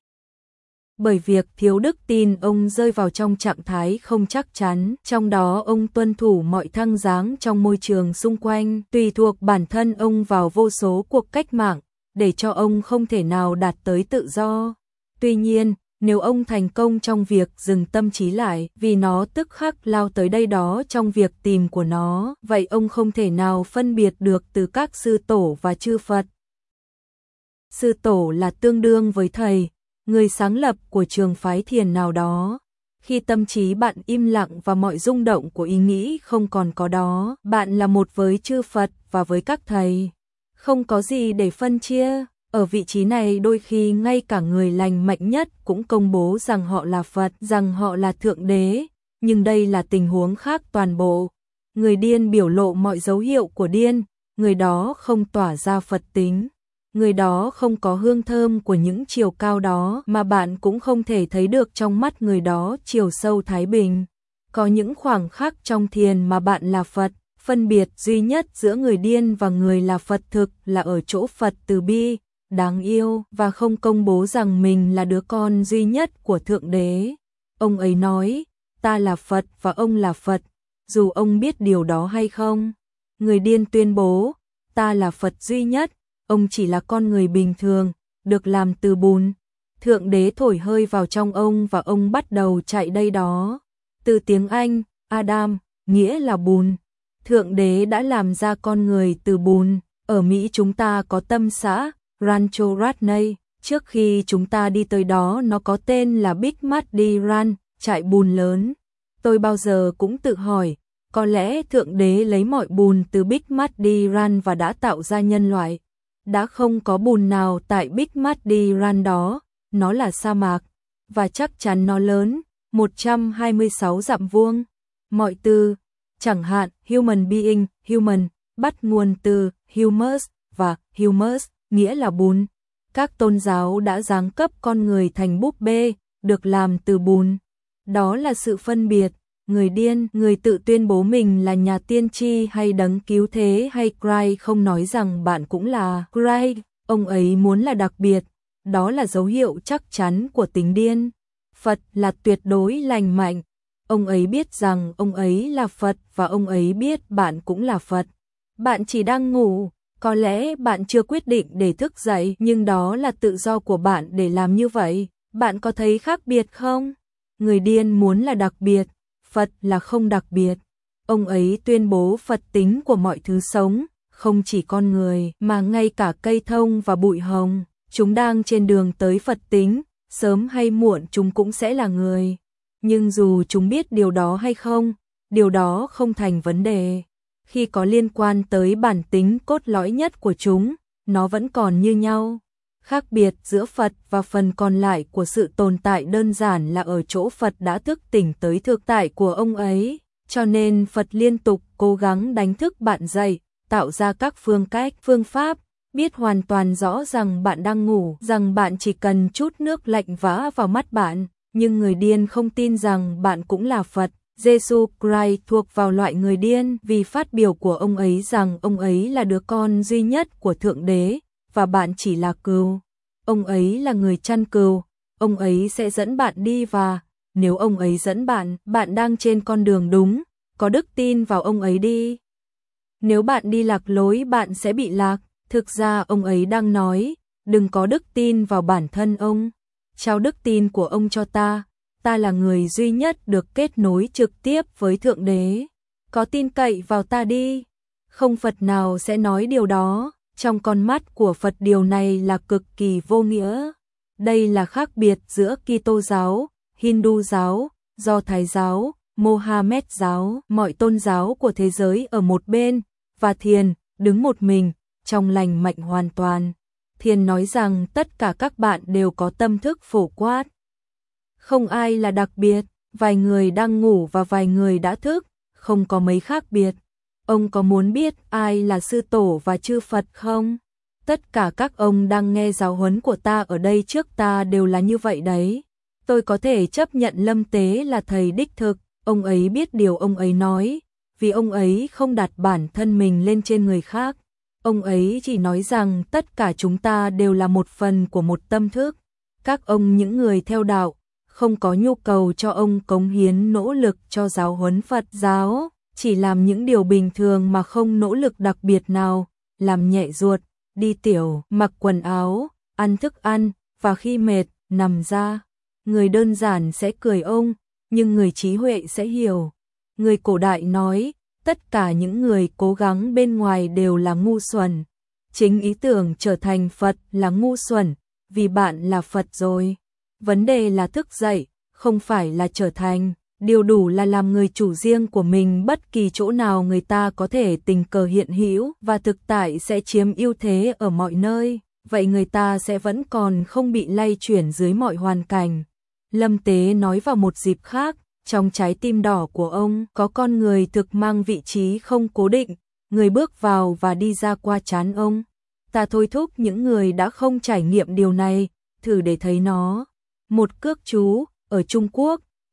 Bởi việc thiếu đức tin ông rơi vào trong trạng thái không chắc chắn, trong đó ông tuân thủ mọi thăng dáng trong môi trường xung quanh, tùy thuộc bản thân ông vào vô số cuộc cách mạng, để cho ông không thể nào đạt tới tự do. Tuy nhiên, nếu ông thành công trong việc dừng tâm trí lại, vì nó tức khắc lao tới đây đó trong việc tìm của nó, vậy ông không thể nào phân biệt được từ các sư tổ và chư Phật. Sư tổ là tương đương với thầy, người sáng lập của trường phái thiền nào đó. Khi tâm trí bạn im lặng và mọi rung động của ý nghĩ không còn có đó, bạn là một với chư Phật và với các thầy. Không có gì để phân chia. Ở vị trí này đôi khi ngay cả người lành mạnh nhất cũng công bố rằng họ là Phật, rằng họ là Thượng Đế, nhưng đây là tình huống khác toàn bộ. Người điên biểu lộ mọi dấu hiệu của điên, người đó không tỏa ra Phật tính. Người đó không có hương thơm của những chiều cao đó mà bạn cũng không thể thấy được trong mắt người đó chiều sâu thái bình. Có những khoảng khắc trong thiền mà bạn là Phật, phân biệt duy nhất giữa người điên và người là Phật thực là ở chỗ Phật từ bi, đáng yêu và không công bố rằng mình là đứa con duy nhất của Thượng Đế. Ông ấy nói, ta là Phật và ông là Phật, dù ông biết điều đó hay không. Người điên tuyên bố, ta là Phật duy nhất, ông chỉ là con người bình thường, được làm từ bùn. Thượng Đế thổi hơi vào trong ông và ông bắt đầu chạy đây đó. Từ tiếng Anh, Adam, nghĩa là bùn. Thượng Đế đã làm ra con người từ bùn. Ở Mỹ chúng ta có tâm xã, Rancho Radney. Trước khi chúng ta đi tới đó nó có tên là Big Muddy Run, trại bùn lớn. Tôi bao giờ cũng tự hỏi, có lẽ Thượng Đế lấy mọi bùn từ Big Muddy Run và đã tạo ra nhân loại. Đã không có bùn nào tại Big Muddy Run đó, nó là sa mạc. Và chắc chắn nó lớn, một trăm hai mươi sáu dặm vuông. Mọi từ, chẳng hạn human being, human, bắt nguồn từ humus và humus, nghĩa là bùn. Các tôn giáo đã giáng cấp con người thành búp bê, được làm từ bùn. Đó là sự phân biệt. Người điên, người tự tuyên bố mình là nhà tiên tri hay đấng cứu thế hay Christ không nói rằng bạn cũng là Christ, ông ấy muốn là đặc biệt. Đó là dấu hiệu chắc chắn của tính điên. Phật là tuyệt đối lành mạnh. Ông ấy biết rằng ông ấy là Phật và ông ấy biết bạn cũng là Phật. Bạn chỉ đang ngủ, có lẽ bạn chưa quyết định để thức dậy, nhưng đó là tự do của bạn để làm như vậy. Bạn có thấy khác biệt không? Người điên muốn là đặc biệt, Phật là không đặc biệt. Ông ấy tuyên bố Phật tính của mọi thứ sống, không chỉ con người mà ngay cả cây thông và bụi hồng. Chúng đang trên đường tới Phật tính, sớm hay muộn chúng cũng sẽ là người. Nhưng dù chúng biết điều đó hay không, điều đó không thành vấn đề. Khi có liên quan tới bản tính cốt lõi nhất của chúng, nó vẫn còn như nhau. Khác biệt giữa Phật và phần còn lại của sự tồn tại đơn giản là ở chỗ Phật đã thức tỉnh tới thực tại của ông ấy, cho nên Phật liên tục cố gắng đánh thức bạn dậy, tạo ra các phương cách, phương pháp, biết hoàn toàn rõ rằng bạn đang ngủ, rằng bạn chỉ cần chút nước lạnh vã vào mắt bạn, nhưng người điên không tin rằng bạn cũng là Phật. Jesus Christ thuộc vào loại người điên vì phát biểu của ông ấy rằng ông ấy là đứa con duy nhất của Thượng Đế, và bạn chỉ là cừu. Ông ấy là người chăn cừu, ông ấy sẽ dẫn bạn đi và nếu ông ấy dẫn bạn, bạn đang trên con đường đúng, có đức tin vào ông ấy đi. Nếu bạn đi lạc lối bạn sẽ bị lạc, thực ra ông ấy đang nói, đừng có đức tin vào bản thân ông, trao đức tin của ông cho ta, ta là người duy nhất được kết nối trực tiếp với Thượng Đế, có tin cậy vào ta đi. Không Phật nào sẽ nói điều đó. Trong con mắt của Phật điều này là cực kỳ vô nghĩa. Đây là khác biệt giữa Kitô giáo, Hindu giáo, Do Thái giáo, Mohammed giáo, mọi tôn giáo của thế giới ở một bên, và thiền, đứng một mình, trong lành mạnh hoàn toàn. Thiền nói rằng tất cả các bạn đều có tâm thức phổ quát. Không ai là đặc biệt, vài người đang ngủ và vài người đã thức, không có mấy khác biệt. Ông có muốn biết ai là sư tổ và chư Phật không? Tất cả các ông đang nghe giáo huấn của ta ở đây trước ta đều là như vậy đấy. Tôi có thể chấp nhận Lâm Tế là thầy đích thực, ông ấy biết điều ông ấy nói, vì ông ấy không đặt bản thân mình lên trên người khác. Ông ấy chỉ nói rằng tất cả chúng ta đều là một phần của một tâm thức. Các ông những người theo đạo, không có nhu cầu cho ông cống hiến nỗ lực cho giáo huấn Phật giáo. Chỉ làm những điều bình thường mà không nỗ lực đặc biệt nào, làm nhẹ ruột, đi tiểu, mặc quần áo, ăn thức ăn, và khi mệt, nằm ra. Người đơn giản sẽ cười ông, nhưng người trí huệ sẽ hiểu. Người cổ đại nói, tất cả những người cố gắng bên ngoài đều là ngu xuẩn. Chính ý tưởng trở thành Phật là ngu xuẩn, vì bạn là Phật rồi. Vấn đề là thức dậy, không phải là trở thành. Điều đủ là làm người chủ riêng của mình, bất kỳ chỗ nào người ta có thể tình cờ hiện hữu và thực tại sẽ chiếm ưu thế ở mọi nơi, vậy người ta sẽ vẫn còn không bị lay chuyển dưới mọi hoàn cảnh. Lâm Tế nói vào một dịp khác, trong trái tim đỏ của ông có con người thực mang vị trí không cố định, người bước vào và đi ra qua trán ông. Ta thôi thúc những người đã không trải nghiệm điều này, thử để thấy nó. Một cước chú, ở Trung Quốc,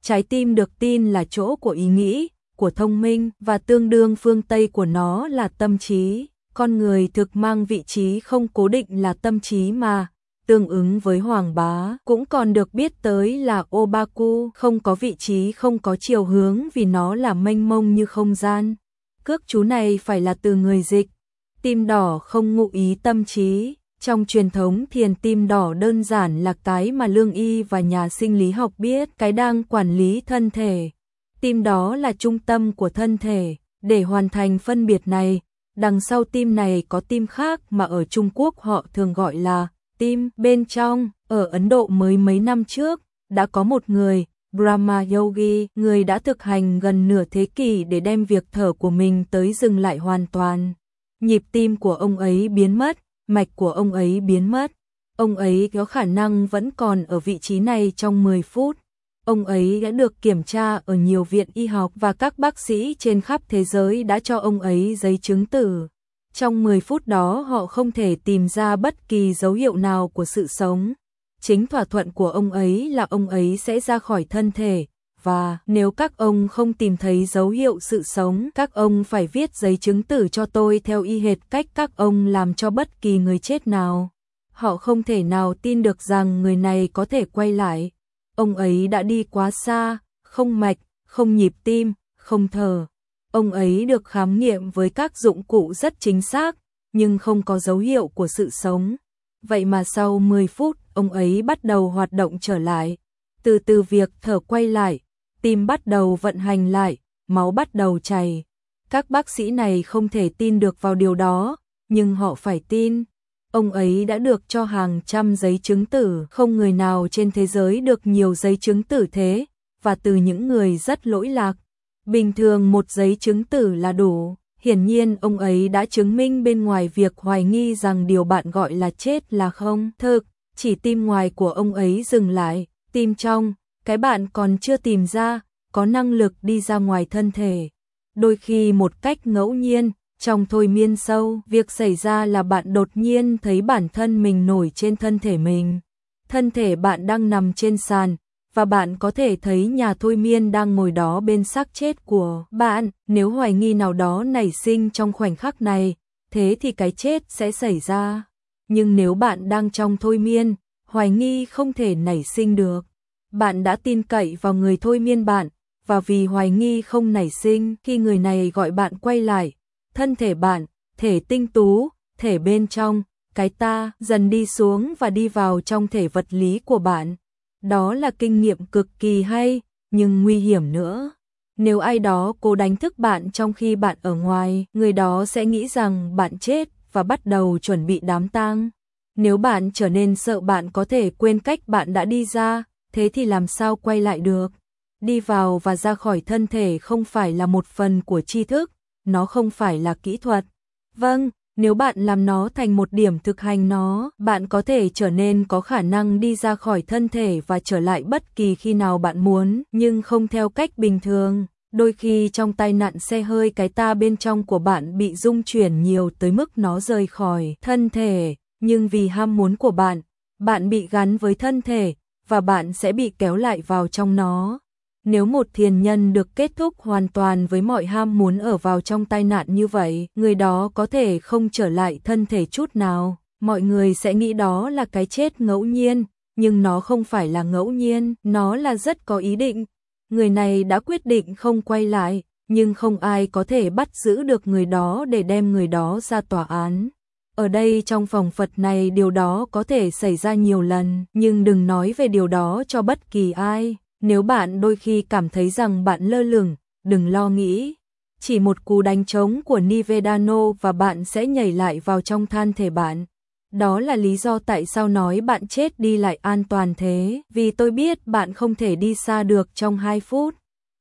Trái tim được tin là chỗ của ý nghĩ, của thông minh, và tương đương phương Tây của nó là tâm trí. Con người thực mang vị trí không cố định là tâm trí mà, tương ứng với Hoàng Bá, cũng còn được biết tới là Obaku, không có vị trí, không có chiều hướng vì nó là mênh mông như không gian. Cước chú này phải là từ người dịch. Tim đỏ không ngụ ý tâm trí. Trong truyền thống thiền, tim đỏ đơn giản là cái mà lương y và nhà sinh lý học biết, cái đang quản lý thân thể. Tim đó là trung tâm của thân thể. Để hoàn thành phân biệt này, đằng sau tim này có tim khác mà ở Trung Quốc họ thường gọi là tim bên trong. Ở Ấn Độ mới mấy năm trước, đã có một người, Brahma Yogi, người đã thực hành gần nửa thế kỷ để đem việc thở của mình tới dừng lại hoàn toàn. Nhịp tim của ông ấy biến mất, mạch của ông ấy biến mất. Ông ấy có khả năng vẫn còn ở vị trí này trong mười phút. Ông ấy đã được kiểm tra ở nhiều viện y học và các bác sĩ trên khắp thế giới đã cho ông ấy giấy chứng tử. Trong mười phút đó họ không thể tìm ra bất kỳ dấu hiệu nào của sự sống. Chính thỏa thuận của ông ấy là ông ấy sẽ ra khỏi thân thể, và nếu các ông không tìm thấy dấu hiệu sự sống, các ông phải viết giấy chứng tử cho tôi theo y hệt cách các ông làm cho bất kỳ người chết nào. Họ không thể nào tin được rằng người này có thể quay lại. Ông ấy đã đi quá xa, không mạch, không nhịp tim, không thở. Ông ấy được khám nghiệm với các dụng cụ rất chính xác, nhưng không có dấu hiệu của sự sống. Vậy mà sau mười phút, ông ấy bắt đầu hoạt động trở lại. Từ từ việc thở quay lại, tim bắt đầu vận hành lại, máu bắt đầu chảy. Các bác sĩ này không thể tin được vào điều đó, nhưng họ phải tin. Ông ấy đã được cho hàng trăm giấy chứng tử, không người nào trên thế giới được nhiều giấy chứng tử thế, và từ những người rất lỗi lạc. Bình thường một giấy chứng tử là đủ. Hiển nhiên ông ấy đã chứng minh bên ngoài việc hoài nghi rằng điều bạn gọi là chết là không thực, chỉ tim ngoài của ông ấy dừng lại, tim trong, cái bạn còn chưa tìm ra, có năng lực đi ra ngoài thân thể. Đôi khi một cách ngẫu nhiên, trong thôi miên sâu, việc xảy ra là bạn đột nhiên thấy bản thân mình nổi trên thân thể mình. Thân thể bạn đang nằm trên sàn, và bạn có thể thấy nhà thôi miên đang ngồi đó bên xác chết của bạn. Nếu hoài nghi nào đó nảy sinh trong khoảnh khắc này, thế thì cái chết sẽ xảy ra. Nhưng nếu bạn đang trong thôi miên, hoài nghi không thể nảy sinh được. Bạn đã tin cậy vào người thôi miên bạn, và vì hoài nghi không nảy sinh khi người này gọi bạn quay lại, thân thể bạn, thể tinh tú, thể bên trong, cái ta dần đi xuống và đi vào trong thể vật lý của bạn. Đó là kinh nghiệm cực kỳ hay, nhưng nguy hiểm nữa. Nếu ai đó cố đánh thức bạn trong khi bạn ở ngoài, người đó sẽ nghĩ rằng bạn chết và bắt đầu chuẩn bị đám tang. Nếu bạn trở nên sợ bạn có thể quên cách bạn đã đi ra, thế thì làm sao quay lại được? Đi vào và ra khỏi thân thể không phải là một phần của tri thức, nó không phải là kỹ thuật. Vâng, nếu bạn làm nó thành một điểm thực hành nó, bạn có thể trở nên có khả năng đi ra khỏi thân thể và trở lại bất kỳ khi nào bạn muốn, nhưng không theo cách bình thường. Đôi khi trong tai nạn xe hơi, cái ta bên trong của bạn bị rung chuyển nhiều tới mức nó rời khỏi thân thể, nhưng vì ham muốn của bạn, bạn bị gắn với thân thể, và bạn sẽ bị kéo lại vào trong nó. Nếu một thiền nhân được kết thúc hoàn toàn với mọi ham muốn ở vào trong tai nạn như vậy, người đó có thể không trở lại thân thể chút nào. Mọi người sẽ nghĩ đó là cái chết ngẫu nhiên, nhưng nó không phải là ngẫu nhiên, nó là rất có ý định. Người này đã quyết định không quay lại, nhưng không ai có thể bắt giữ được người đó để đem người đó ra tòa án. Ở đây trong phòng Phật này điều đó có thể xảy ra nhiều lần, nhưng đừng nói về điều đó cho bất kỳ ai. Nếu bạn đôi khi cảm thấy rằng bạn lơ lửng, đừng lo nghĩ. Chỉ một cú đánh trống của Nivedano và bạn sẽ nhảy lại vào trong thân thể bạn. Đó là lý do tại sao nói bạn chết đi lại an toàn thế, vì tôi biết bạn không thể đi xa được trong hai phút.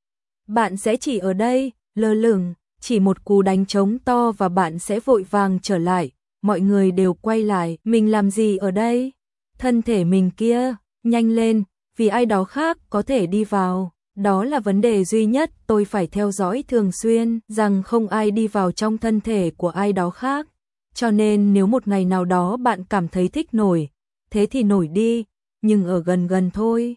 Bạn sẽ chỉ ở đây, lơ lửng, chỉ một cú đánh trống to và bạn sẽ vội vàng trở lại. Mọi người đều quay lại, mình làm gì ở đây? Thân thể mình kia, nhanh lên, vì ai đó khác có thể đi vào. Đó là vấn đề duy nhất tôi phải theo dõi thường xuyên, rằng không ai đi vào trong thân thể của ai đó khác. Cho nên nếu một ngày nào đó bạn cảm thấy thích nổi, thế thì nổi đi, nhưng ở gần gần thôi.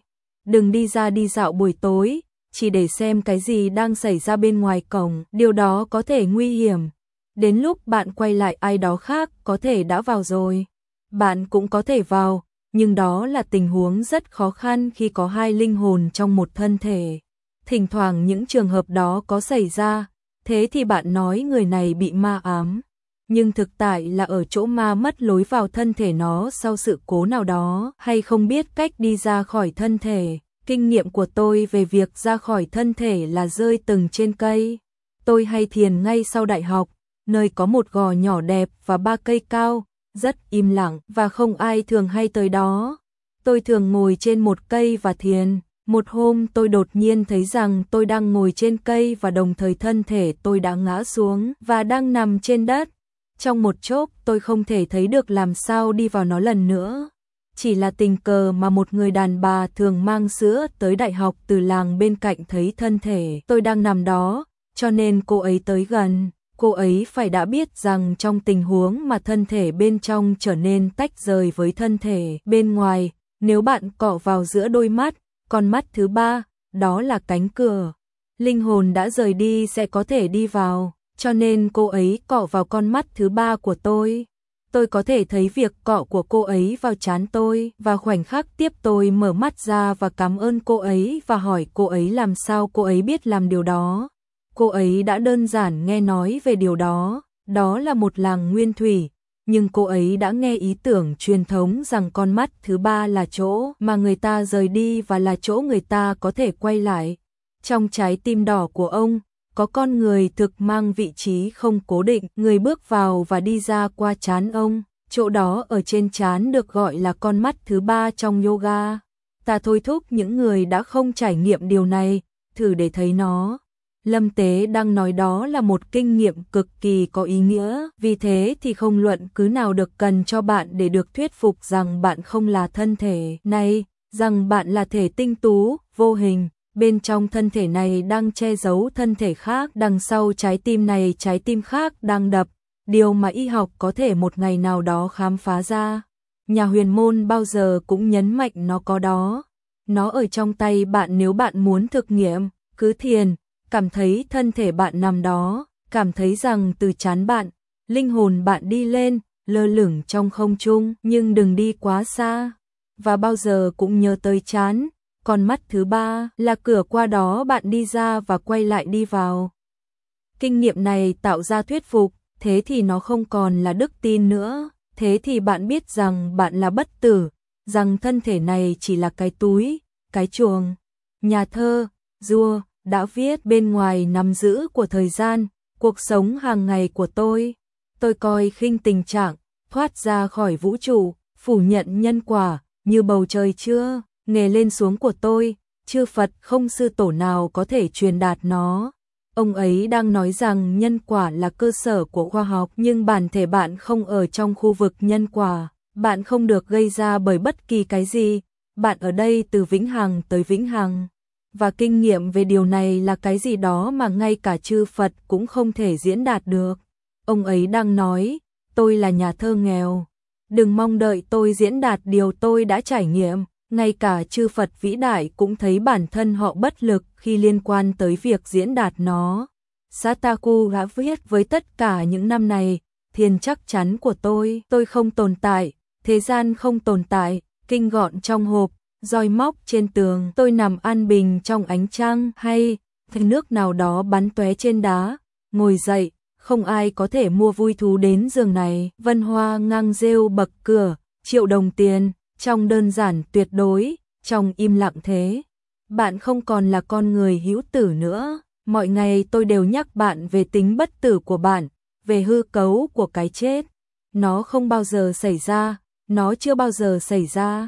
đừng đi ra đi dạo buổi tối, chỉ để xem cái gì đang xảy ra bên ngoài cổng, điều đó có thể nguy hiểm. Đến lúc bạn quay lại ai đó khác có thể đã vào rồi. Bạn cũng có thể vào, nhưng đó là tình huống rất khó khăn khi có hai linh hồn trong một thân thể. Thỉnh thoảng những trường hợp đó có xảy ra, thế thì bạn nói người này bị ma ám. Nhưng thực tại là ở chỗ ma mất lối vào thân thể nó sau sự cố nào đó, hay không biết cách đi ra khỏi thân thể. Kinh nghiệm của tôi về việc ra khỏi thân thể là rơi từng trên cây. Tôi hay thiền ngay sau đại học, nơi có một gò nhỏ đẹp và ba cây cao, rất im lặng và không ai thường hay tới đó. Tôi thường ngồi trên một cây và thiền. Một hôm tôi đột nhiên thấy rằng tôi đang ngồi trên cây và đồng thời thân thể tôi đã ngã xuống và đang nằm trên đất. Trong một chốc tôi không thể thấy được làm sao đi vào nó lần nữa. Chỉ là tình cờ mà một người đàn bà thường mang sữa tới đại học từ làng bên cạnh thấy thân thể tôi đang nằm đó, cho nên cô ấy tới gần. Cô ấy phải đã biết rằng trong tình huống mà thân thể bên trong trở nên tách rời với thân thể bên ngoài, nếu bạn cọ vào giữa đôi mắt, con mắt thứ ba, đó là cánh cửa. Linh hồn đã rời đi sẽ có thể đi vào, cho nên cô ấy cọ vào con mắt thứ ba của tôi. Tôi có thể thấy việc cọ của cô ấy vào trán tôi và khoảnh khắc tiếp tôi mở mắt ra và cảm ơn cô ấy và hỏi cô ấy làm sao cô ấy biết làm điều đó. Cô ấy đã đơn giản nghe nói về điều đó, đó là một làng nguyên thủy, nhưng cô ấy đã nghe ý tưởng truyền thống rằng con mắt thứ ba là chỗ mà người ta rời đi và là chỗ người ta có thể quay lại. Trong trái tim đỏ của ông, có con người thực mang vị trí không cố định, người bước vào và đi ra qua trán ông, chỗ đó ở trên trán được gọi là con mắt thứ ba trong yoga. Ta thôi thúc những người đã không trải nghiệm điều này, thử để thấy nó. Lâm Tế đang nói đó là một kinh nghiệm cực kỳ có ý nghĩa, vì thế thì không luận cứ nào được cần cho bạn để được thuyết phục rằng bạn không là thân thể này, rằng bạn là thể tinh tú, vô hình, bên trong thân thể này đang che giấu thân thể khác, đằng sau trái tim này trái tim khác đang đập, điều mà y học có thể một ngày nào đó khám phá ra. Nhà huyền môn bao giờ cũng nhấn mạnh nó có đó, nó ở trong tay bạn nếu bạn muốn thực nghiệm, cứ thiền. Cảm thấy thân thể bạn nằm đó, cảm thấy rằng từ trán bạn, linh hồn bạn đi lên, lơ lửng trong không trung, nhưng đừng đi quá xa. Và bao giờ cũng nhớ tới trán, còn mắt thứ ba là cửa qua đó bạn đi ra và quay lại đi vào. Kinh nghiệm này tạo ra thuyết phục, thế thì nó không còn là đức tin nữa, thế thì bạn biết rằng bạn là bất tử, rằng thân thể này chỉ là cái túi, cái chuồng. Nhà thơ, Dua đã viết bên ngoài nắm giữ của thời gian, cuộc sống hàng ngày của tôi. Tôi coi khinh tình trạng, thoát ra khỏi vũ trụ, phủ nhận nhân quả, như bầu trời chưa, nghề lên xuống của tôi, chư Phật không sư tổ nào có thể truyền đạt nó. Ông ấy đang nói rằng nhân quả là cơ sở của khoa học, nhưng bản thể bạn không ở trong khu vực nhân quả, bạn không được gây ra bởi bất kỳ cái gì, bạn ở đây từ vĩnh hằng tới vĩnh hằng. Và kinh nghiệm về điều này là cái gì đó mà ngay cả chư Phật cũng không thể diễn đạt được. Ông ấy đang nói, tôi là nhà thơ nghèo. Đừng mong đợi tôi diễn đạt điều tôi đã trải nghiệm. Ngay cả chư Phật vĩ đại cũng thấy bản thân họ bất lực khi liên quan tới việc diễn đạt nó. Sataku đã viết với tất cả những năm này, thiền chắc chắn của tôi, tôi không tồn tại, thế gian không tồn tại, kinh gọn trong hộp. Roi móc trên tường, tôi nằm an bình trong ánh trăng, hay thanh nước nào đó bắn tóe trên đá, ngồi dậy, không ai có thể mua vui thú đến giường này. Vân Hoa ngang rêu bậc cửa, triệu đồng tiền, trong đơn giản tuyệt đối, trong im lặng thế. Bạn không còn là con người hữu tử nữa, mọi ngày tôi đều nhắc bạn về tính bất tử của bạn, về hư cấu của cái chết. Nó không bao giờ xảy ra, nó chưa bao giờ xảy ra.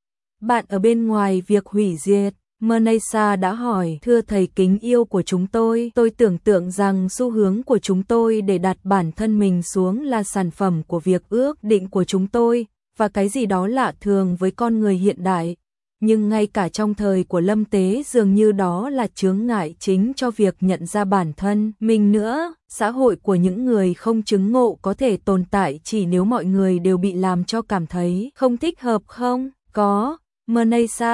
Bạn ở bên ngoài việc hủy diệt. Manasa đã hỏi, thưa thầy kính yêu của chúng tôi, tôi tưởng tượng rằng xu hướng của chúng tôi để đặt bản thân mình xuống là sản phẩm của việc ước định của chúng tôi, và cái gì đó lạ thường với con người hiện đại. Nhưng ngay cả trong thời của Lâm Tế dường như đó là chướng ngại chính cho việc nhận ra bản thân mình nữa. Xã hội của những người không chứng ngộ có thể tồn tại chỉ nếu mọi người đều bị làm cho cảm thấy không thích hợp không? Có. Manasa,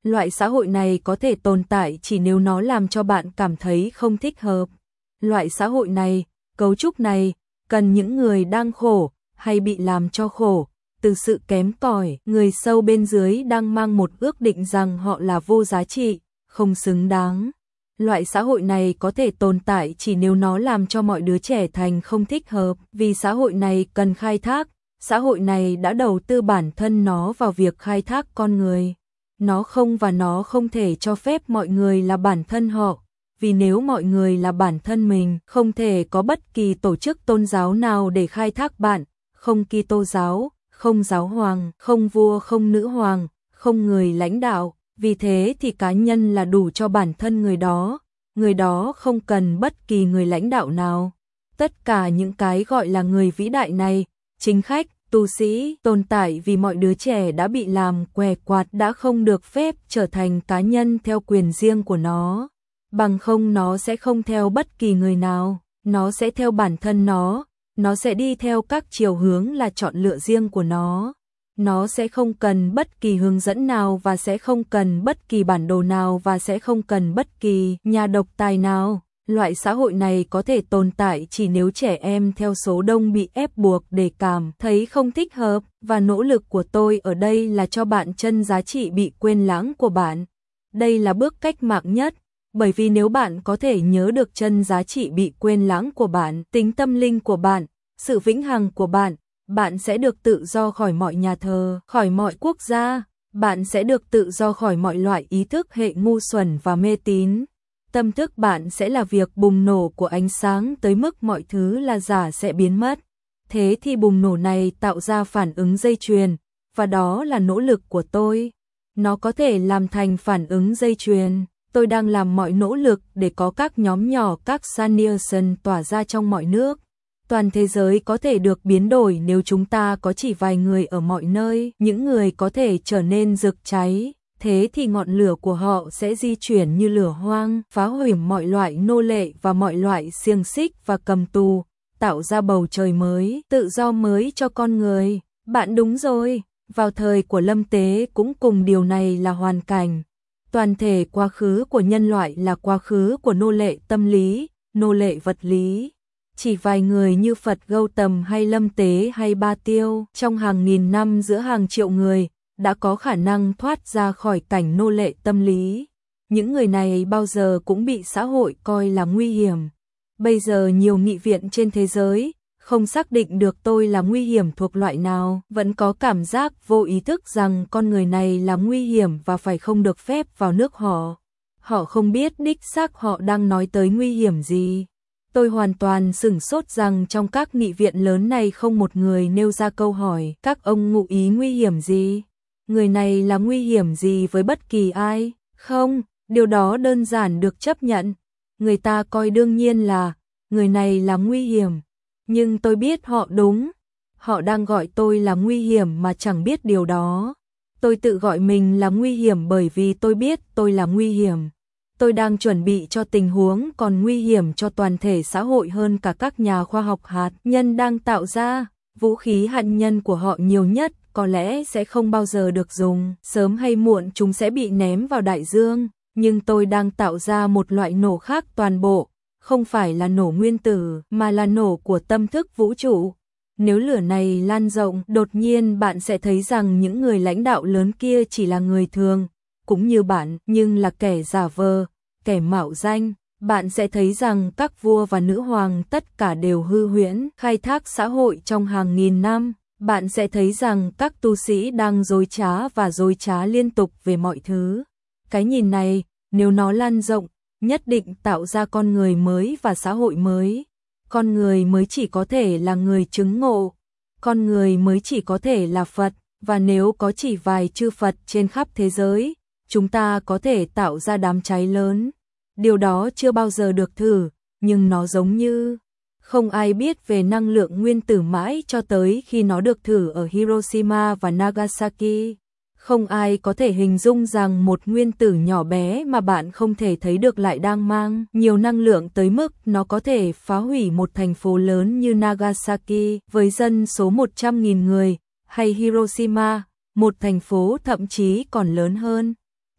Loại xã hội này có thể tồn tại chỉ nếu nó làm cho bạn cảm thấy không thích hợp. Loại xã hội này, cấu trúc này, cần những người đang khổ, hay bị làm cho khổ, từ sự kém cỏi, người sâu bên dưới đang mang một ước định rằng họ là vô giá trị, không xứng đáng. Loại xã hội này có thể tồn tại chỉ nếu nó làm cho mọi đứa trẻ thành không thích hợp, vì xã hội này cần khai thác, xã hội này đã đầu tư bản thân nó vào việc khai thác con người. Nó không và nó không thể cho phép mọi người là bản thân họ, vì nếu mọi người là bản thân mình, không thể có bất kỳ tổ chức tôn giáo nào để khai thác bạn, không Kitô giáo, không giáo hoàng, không vua, không nữ hoàng, không người lãnh đạo, vì thế thì cá nhân là đủ cho bản thân người đó, người đó không cần bất kỳ người lãnh đạo nào. Tất cả những cái gọi là người vĩ đại này, chính khách, tu sĩ, tồn tại vì mọi đứa trẻ đã bị làm què quạt, đã không được phép trở thành cá nhân theo quyền riêng của nó. Bằng không nó sẽ không theo bất kỳ người nào, nó sẽ theo bản thân nó, nó sẽ đi theo các chiều hướng là chọn lựa riêng của nó. Nó sẽ không cần bất kỳ hướng dẫn nào và sẽ không cần bất kỳ bản đồ nào và sẽ không cần bất kỳ nhà độc tài nào. Loại xã hội này có thể tồn tại chỉ nếu trẻ em theo số đông bị ép buộc để cảm thấy không thích hợp, và nỗ lực của tôi ở đây là cho bạn chân giá trị bị quên lãng của bạn. Đây là bước cách mạng nhất, bởi vì nếu bạn có thể nhớ được chân giá trị bị quên lãng của bạn, tính tâm linh của bạn, sự vĩnh hằng của bạn, bạn sẽ được tự do khỏi mọi nhà thờ, khỏi mọi quốc gia, bạn sẽ được tự do khỏi mọi loại ý thức hệ ngu xuẩn và mê tín. Tâm thức bạn sẽ là việc bùng nổ của ánh sáng tới mức mọi thứ là giả sẽ biến mất. Thế thì bùng nổ này tạo ra phản ứng dây chuyền, và đó là nỗ lực của tôi. Nó có thể làm thành phản ứng dây chuyền. Tôi đang làm mọi nỗ lực để có các nhóm nhỏ, các Sanderson tỏa ra trong mọi nước. Toàn thế giới có thể được biến đổi nếu chúng ta có chỉ vài người ở mọi nơi, những người có thể trở nên rực cháy. Thế thì ngọn lửa của họ sẽ di chuyển như lửa hoang, phá hủy mọi loại nô lệ và mọi loại xiềng xích và cầm tù, tạo ra bầu trời mới, tự do mới cho con người. Bạn đúng rồi, vào thời của Lâm Tế cũng cùng điều này là hoàn cảnh. Toàn thể quá khứ của nhân loại là quá khứ của nô lệ tâm lý, nô lệ vật lý. Chỉ vài người như Phật Gautam hay Lâm Tế hay Ba Tiêu, trong hàng nghìn năm giữa hàng triệu người, đã có khả năng thoát ra khỏi cảnh nô lệ tâm lý. Những người này bao giờ cũng bị xã hội coi là nguy hiểm. Bây giờ nhiều nghị viện trên thế giới không xác định được tôi là nguy hiểm thuộc loại nào, vẫn có cảm giác vô ý thức rằng con người này là nguy hiểm và phải không được phép vào nước họ. Họ không biết đích xác họ đang nói tới nguy hiểm gì. Tôi hoàn toàn sửng sốt rằng trong các nghị viện lớn này không một người nêu ra câu hỏi các ông ngụ ý nguy hiểm gì. Người này là nguy hiểm gì với bất kỳ ai? Không, điều đó đơn giản được chấp nhận. Người ta coi đương nhiên là người này là nguy hiểm. Nhưng tôi biết họ đúng. Họ đang gọi tôi là nguy hiểm mà chẳng biết điều đó. Tôi tự gọi mình là nguy hiểm bởi vì tôi biết tôi là nguy hiểm. Tôi đang chuẩn bị cho tình huống còn nguy hiểm cho toàn thể xã hội hơn cả các nhà khoa học hạt nhân đang tạo ra. Vũ khí hạt nhân của họ nhiều nhất có lẽ sẽ không bao giờ được dùng, sớm hay muộn chúng sẽ bị ném vào đại dương, nhưng tôi đang tạo ra một loại nổ khác toàn bộ, không phải là nổ nguyên tử, mà là nổ của tâm thức vũ trụ. Nếu lửa này lan rộng, đột nhiên bạn sẽ thấy rằng những người lãnh đạo lớn kia chỉ là người thường, cũng như bạn, nhưng là kẻ giả vờ, kẻ mạo danh. Bạn sẽ thấy rằng các vua và nữ hoàng tất cả đều hư huyễn, khai thác xã hội trong hàng nghìn năm. Bạn sẽ thấy rằng các tu sĩ đang dối trá và dối trá liên tục về mọi thứ. Cái nhìn này, nếu nó lan rộng, nhất định tạo ra con người mới và xã hội mới. Con người mới chỉ có thể là người chứng ngộ. Con người mới chỉ có thể là Phật, và nếu có chỉ vài chư Phật trên khắp thế giới, chúng ta có thể tạo ra đám cháy lớn. Điều đó chưa bao giờ được thử, nhưng nó giống như không ai biết về năng lượng nguyên tử mãi cho tới khi nó được thử ở Hiroshima và Nagasaki. Không ai có thể hình dung rằng một nguyên tử nhỏ bé mà bạn không thể thấy được lại đang mang nhiều năng lượng tới mức nó có thể phá hủy một thành phố lớn như Nagasaki với dân số một trăm nghìn người, hay Hiroshima, một thành phố thậm chí còn lớn hơn.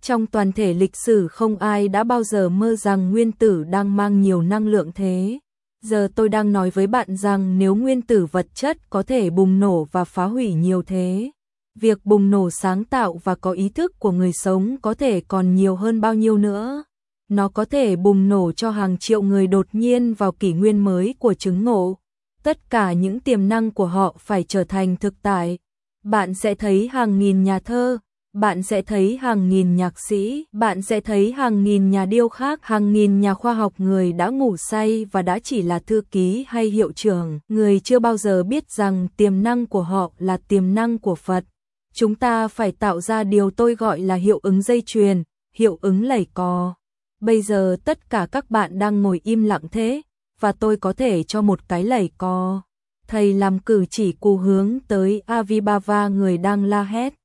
Trong toàn thể lịch sử không ai đã bao giờ mơ rằng nguyên tử đang mang nhiều năng lượng thế. Giờ tôi đang nói với bạn rằng nếu nguyên tử vật chất có thể bùng nổ và phá hủy nhiều thế, việc bùng nổ sáng tạo và có ý thức của người sống có thể còn nhiều hơn bao nhiêu nữa. Nó có thể bùng nổ cho hàng triệu người đột nhiên vào kỷ nguyên mới của chứng ngộ. Tất cả những tiềm năng của họ phải trở thành thực tại. Bạn sẽ thấy hàng nghìn nhà thơ, bạn sẽ thấy hàng nghìn nhạc sĩ, bạn sẽ thấy hàng nghìn nhà điêu khắc, hàng nghìn nhà khoa học người đã ngủ say và đã chỉ là thư ký hay hiệu trưởng. Người chưa bao giờ biết rằng tiềm năng của họ là tiềm năng của Phật. Chúng ta phải tạo ra điều tôi gọi là hiệu ứng dây chuyền, hiệu ứng lẩy cò. Bây giờ tất cả các bạn đang ngồi im lặng thế, và tôi có thể cho một cái lẩy cò. Thầy làm cử chỉ cù hướng tới Avibhava người đang la hét.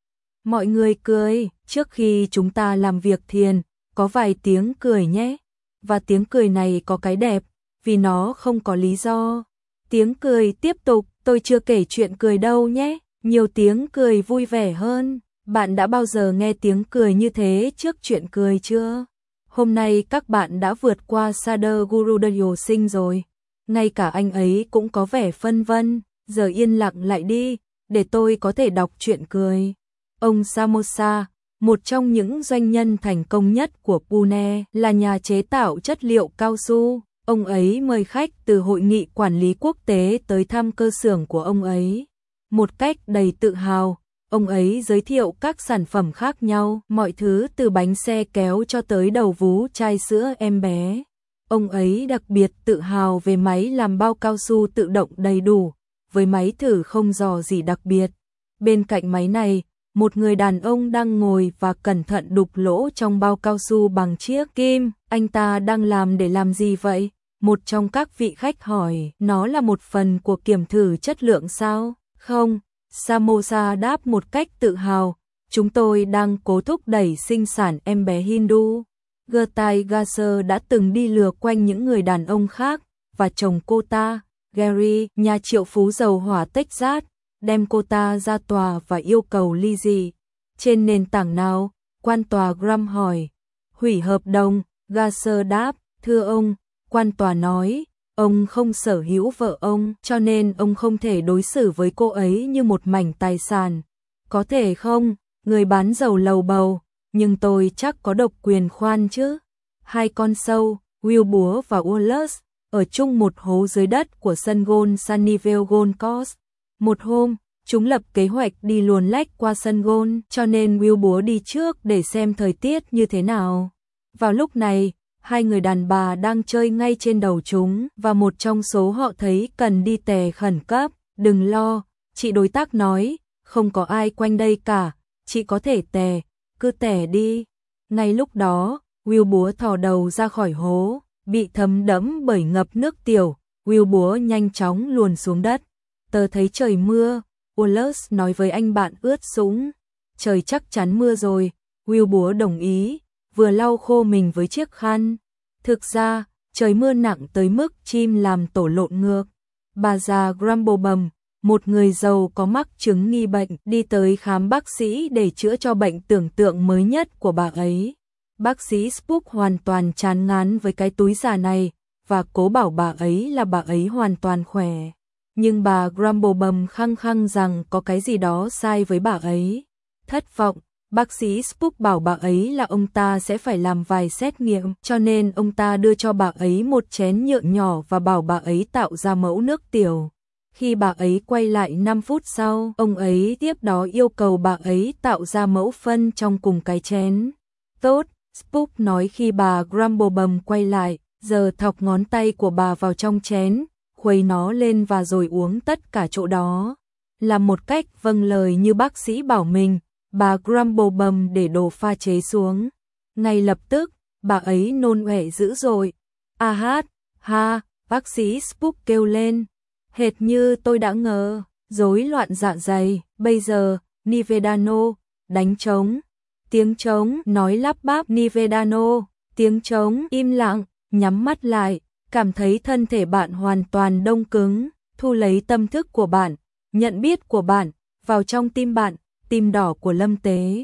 Mọi người cười, trước khi chúng ta làm việc thiền, có vài tiếng cười nhé. Và tiếng cười này có cái đẹp, vì nó không có lý do. Tiếng cười tiếp tục, tôi chưa kể chuyện cười đâu nhé, nhiều tiếng cười vui vẻ hơn. Bạn đã bao giờ nghe tiếng cười như thế trước chuyện cười chưa? Hôm nay các bạn đã vượt qua Sadhu Gurudev Singh rồi. Ngay cả anh ấy cũng có vẻ phân vân, giờ yên lặng lại đi, để tôi có thể đọc chuyện cười. Ông Samosa, một trong những doanh nhân thành công nhất của Pune, là nhà chế tạo chất liệu cao su. Ông ấy mời khách từ hội nghị quản lý quốc tế tới thăm cơ xưởng của ông ấy. Một cách đầy tự hào, ông ấy giới thiệu các sản phẩm khác nhau, mọi thứ từ bánh xe kéo cho tới đầu vú chai sữa em bé. Ông ấy đặc biệt tự hào về máy làm bao cao su tự động đầy đủ, với máy thử không dò gì đặc biệt. Bên cạnh máy này, một người đàn ông đang ngồi và cẩn thận đục lỗ trong bao cao su bằng chiếc kim. Anh ta đang làm để làm gì vậy? Một trong các vị khách hỏi. Nó là một phần của kiểm thử chất lượng sao? Không, Samosa đáp một cách tự hào. Chúng tôi đang cố thúc đẩy sinh sản em bé Hindu. Gertai Gasser đã từng đi lừa quanh những người đàn ông khác, và chồng cô ta, Gary, nhà triệu phú dầu hỏa Texas, đem cô ta ra tòa và yêu cầu ly dị. Trên nền tảng nào? Quan tòa Graham hỏi. Hủy hợp đồng, Gasser đáp, thưa ông, quan tòa nói, ông không sở hữu vợ ông, cho nên ông không thể đối xử với cô ấy như một mảnh tài sản. Có thể không? Người bán dầu lầu bầu, nhưng tôi chắc có độc quyền khoan chứ. Hai con sâu, Wilbur và Wallace, ở chung một hố dưới đất của sân golf Sunnyvale Golf Course. Một hôm, chúng lập kế hoạch đi luồn lách qua sân golf, cho nên Wilbur đi trước để xem thời tiết như thế nào. Vào lúc này, hai người đàn bà đang chơi ngay trên đầu chúng, và một trong số họ thấy cần đi tè khẩn cấp. Đừng lo, chị đối tác nói, không có ai quanh đây cả, chị có thể tè, cứ tè đi. Ngay lúc đó, Wilbur thò đầu ra khỏi hố, bị thấm đẫm bởi ngập nước tiểu. Wilbur nhanh chóng luồn xuống đất. Tớ thấy trời mưa, Wallace nói với anh bạn ướt sũng. Trời chắc chắn mưa rồi, Wilbur đồng ý, vừa lau khô mình với chiếc khăn. Thực ra, trời mưa nặng tới mức chim làm tổ lộn ngược. Bà già Grumblebum, một người giàu có mắc chứng nghi bệnh, đi tới khám bác sĩ để chữa cho bệnh tưởng tượng mới nhất của bà ấy. Bác sĩ Spook hoàn toàn chán ngán với cái túi già này, và cố bảo bà ấy là bà ấy hoàn toàn khỏe. Nhưng bà Grumblebum khăng khăng rằng có cái gì đó sai với bà ấy. Thất vọng, bác sĩ Spook bảo bà ấy là ông ta sẽ phải làm vài xét nghiệm, cho nên ông ta đưa cho bà ấy một chén nhựa nhỏ và bảo bà ấy tạo ra mẫu nước tiểu. Khi bà ấy quay lại năm phút sau, ông ấy tiếp đó yêu cầu bà ấy tạo ra mẫu phân trong cùng cái chén. Tốt, Spook nói khi bà Grumblebum quay lại, giờ thọc ngón tay của bà vào trong chén, khuấy nó lên và rồi uống tất cả chỗ đó. Làm một cách vâng lời như bác sĩ bảo mình, bà Grumblebum để đồ pha chế xuống. Ngay lập tức, bà ấy nôn ọe dữ dội. A hát, ha, bác sĩ Spook kêu lên. Hệt như tôi đã ngờ, rối loạn dạ dày, bây giờ, Nivedano, đánh trống. Tiếng trống nói lắp bắp Nivedano, tiếng trống im lặng, nhắm mắt lại, cảm thấy thân thể bạn hoàn toàn đông cứng, thu lấy tâm thức của bạn, nhận biết của bạn, vào trong tim bạn, tim đỏ của Lâm Tế.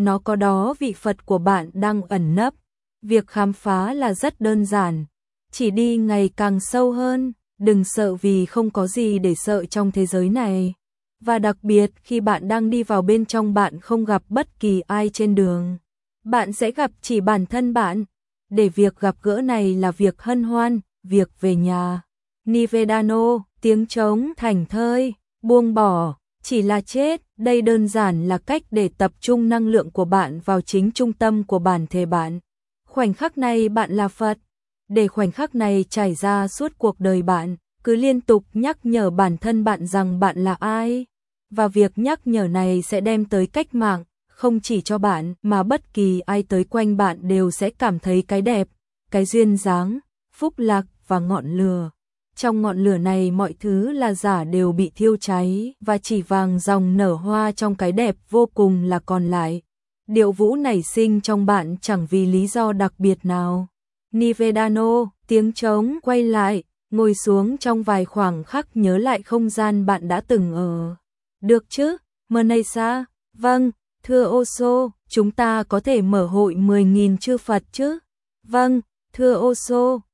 nó có đó vị Phật của bạn đang ẩn nấp. Việc khám phá là rất đơn giản, chỉ đi ngày càng sâu hơn, đừng sợ vì không có gì để sợ trong thế giới này. Và đặc biệt khi bạn đang đi vào bên trong bạn không gặp bất kỳ ai trên đường. Bạn sẽ gặp chỉ bản thân bạn. Để việc gặp gỡ này là việc hân hoan, việc về nhà. Nivedano, tiếng trống thảnh thơi, buông bỏ, chỉ là chết. Đây đơn giản là cách để tập trung năng lượng của bạn vào chính trung tâm của bản thể bạn. Khoảnh khắc này bạn là Phật. Để khoảnh khắc này trải ra suốt cuộc đời bạn, cứ liên tục nhắc nhở bản thân bạn rằng bạn là ai. Và việc nhắc nhở này sẽ đem tới cách mạng, không chỉ cho bạn mà bất kỳ ai tới quanh bạn đều sẽ cảm thấy cái đẹp, cái duyên dáng, phúc lạc và ngọn lửa. Trong ngọn lửa này mọi thứ là giả đều bị thiêu cháy và chỉ vàng dòng nở hoa trong cái đẹp vô cùng là còn lại. Điệu vũ nảy sinh trong bạn chẳng vì lý do đặc biệt nào. Nivedano, tiếng trống quay lại, ngồi xuống trong vài khoảng khắc nhớ lại không gian bạn đã từng ở. Được chứ, Manasa? Vâng, thưa Osho, chúng ta có thể mở hội mười nghìn chư Phật chứ? Vâng, thưa Osho,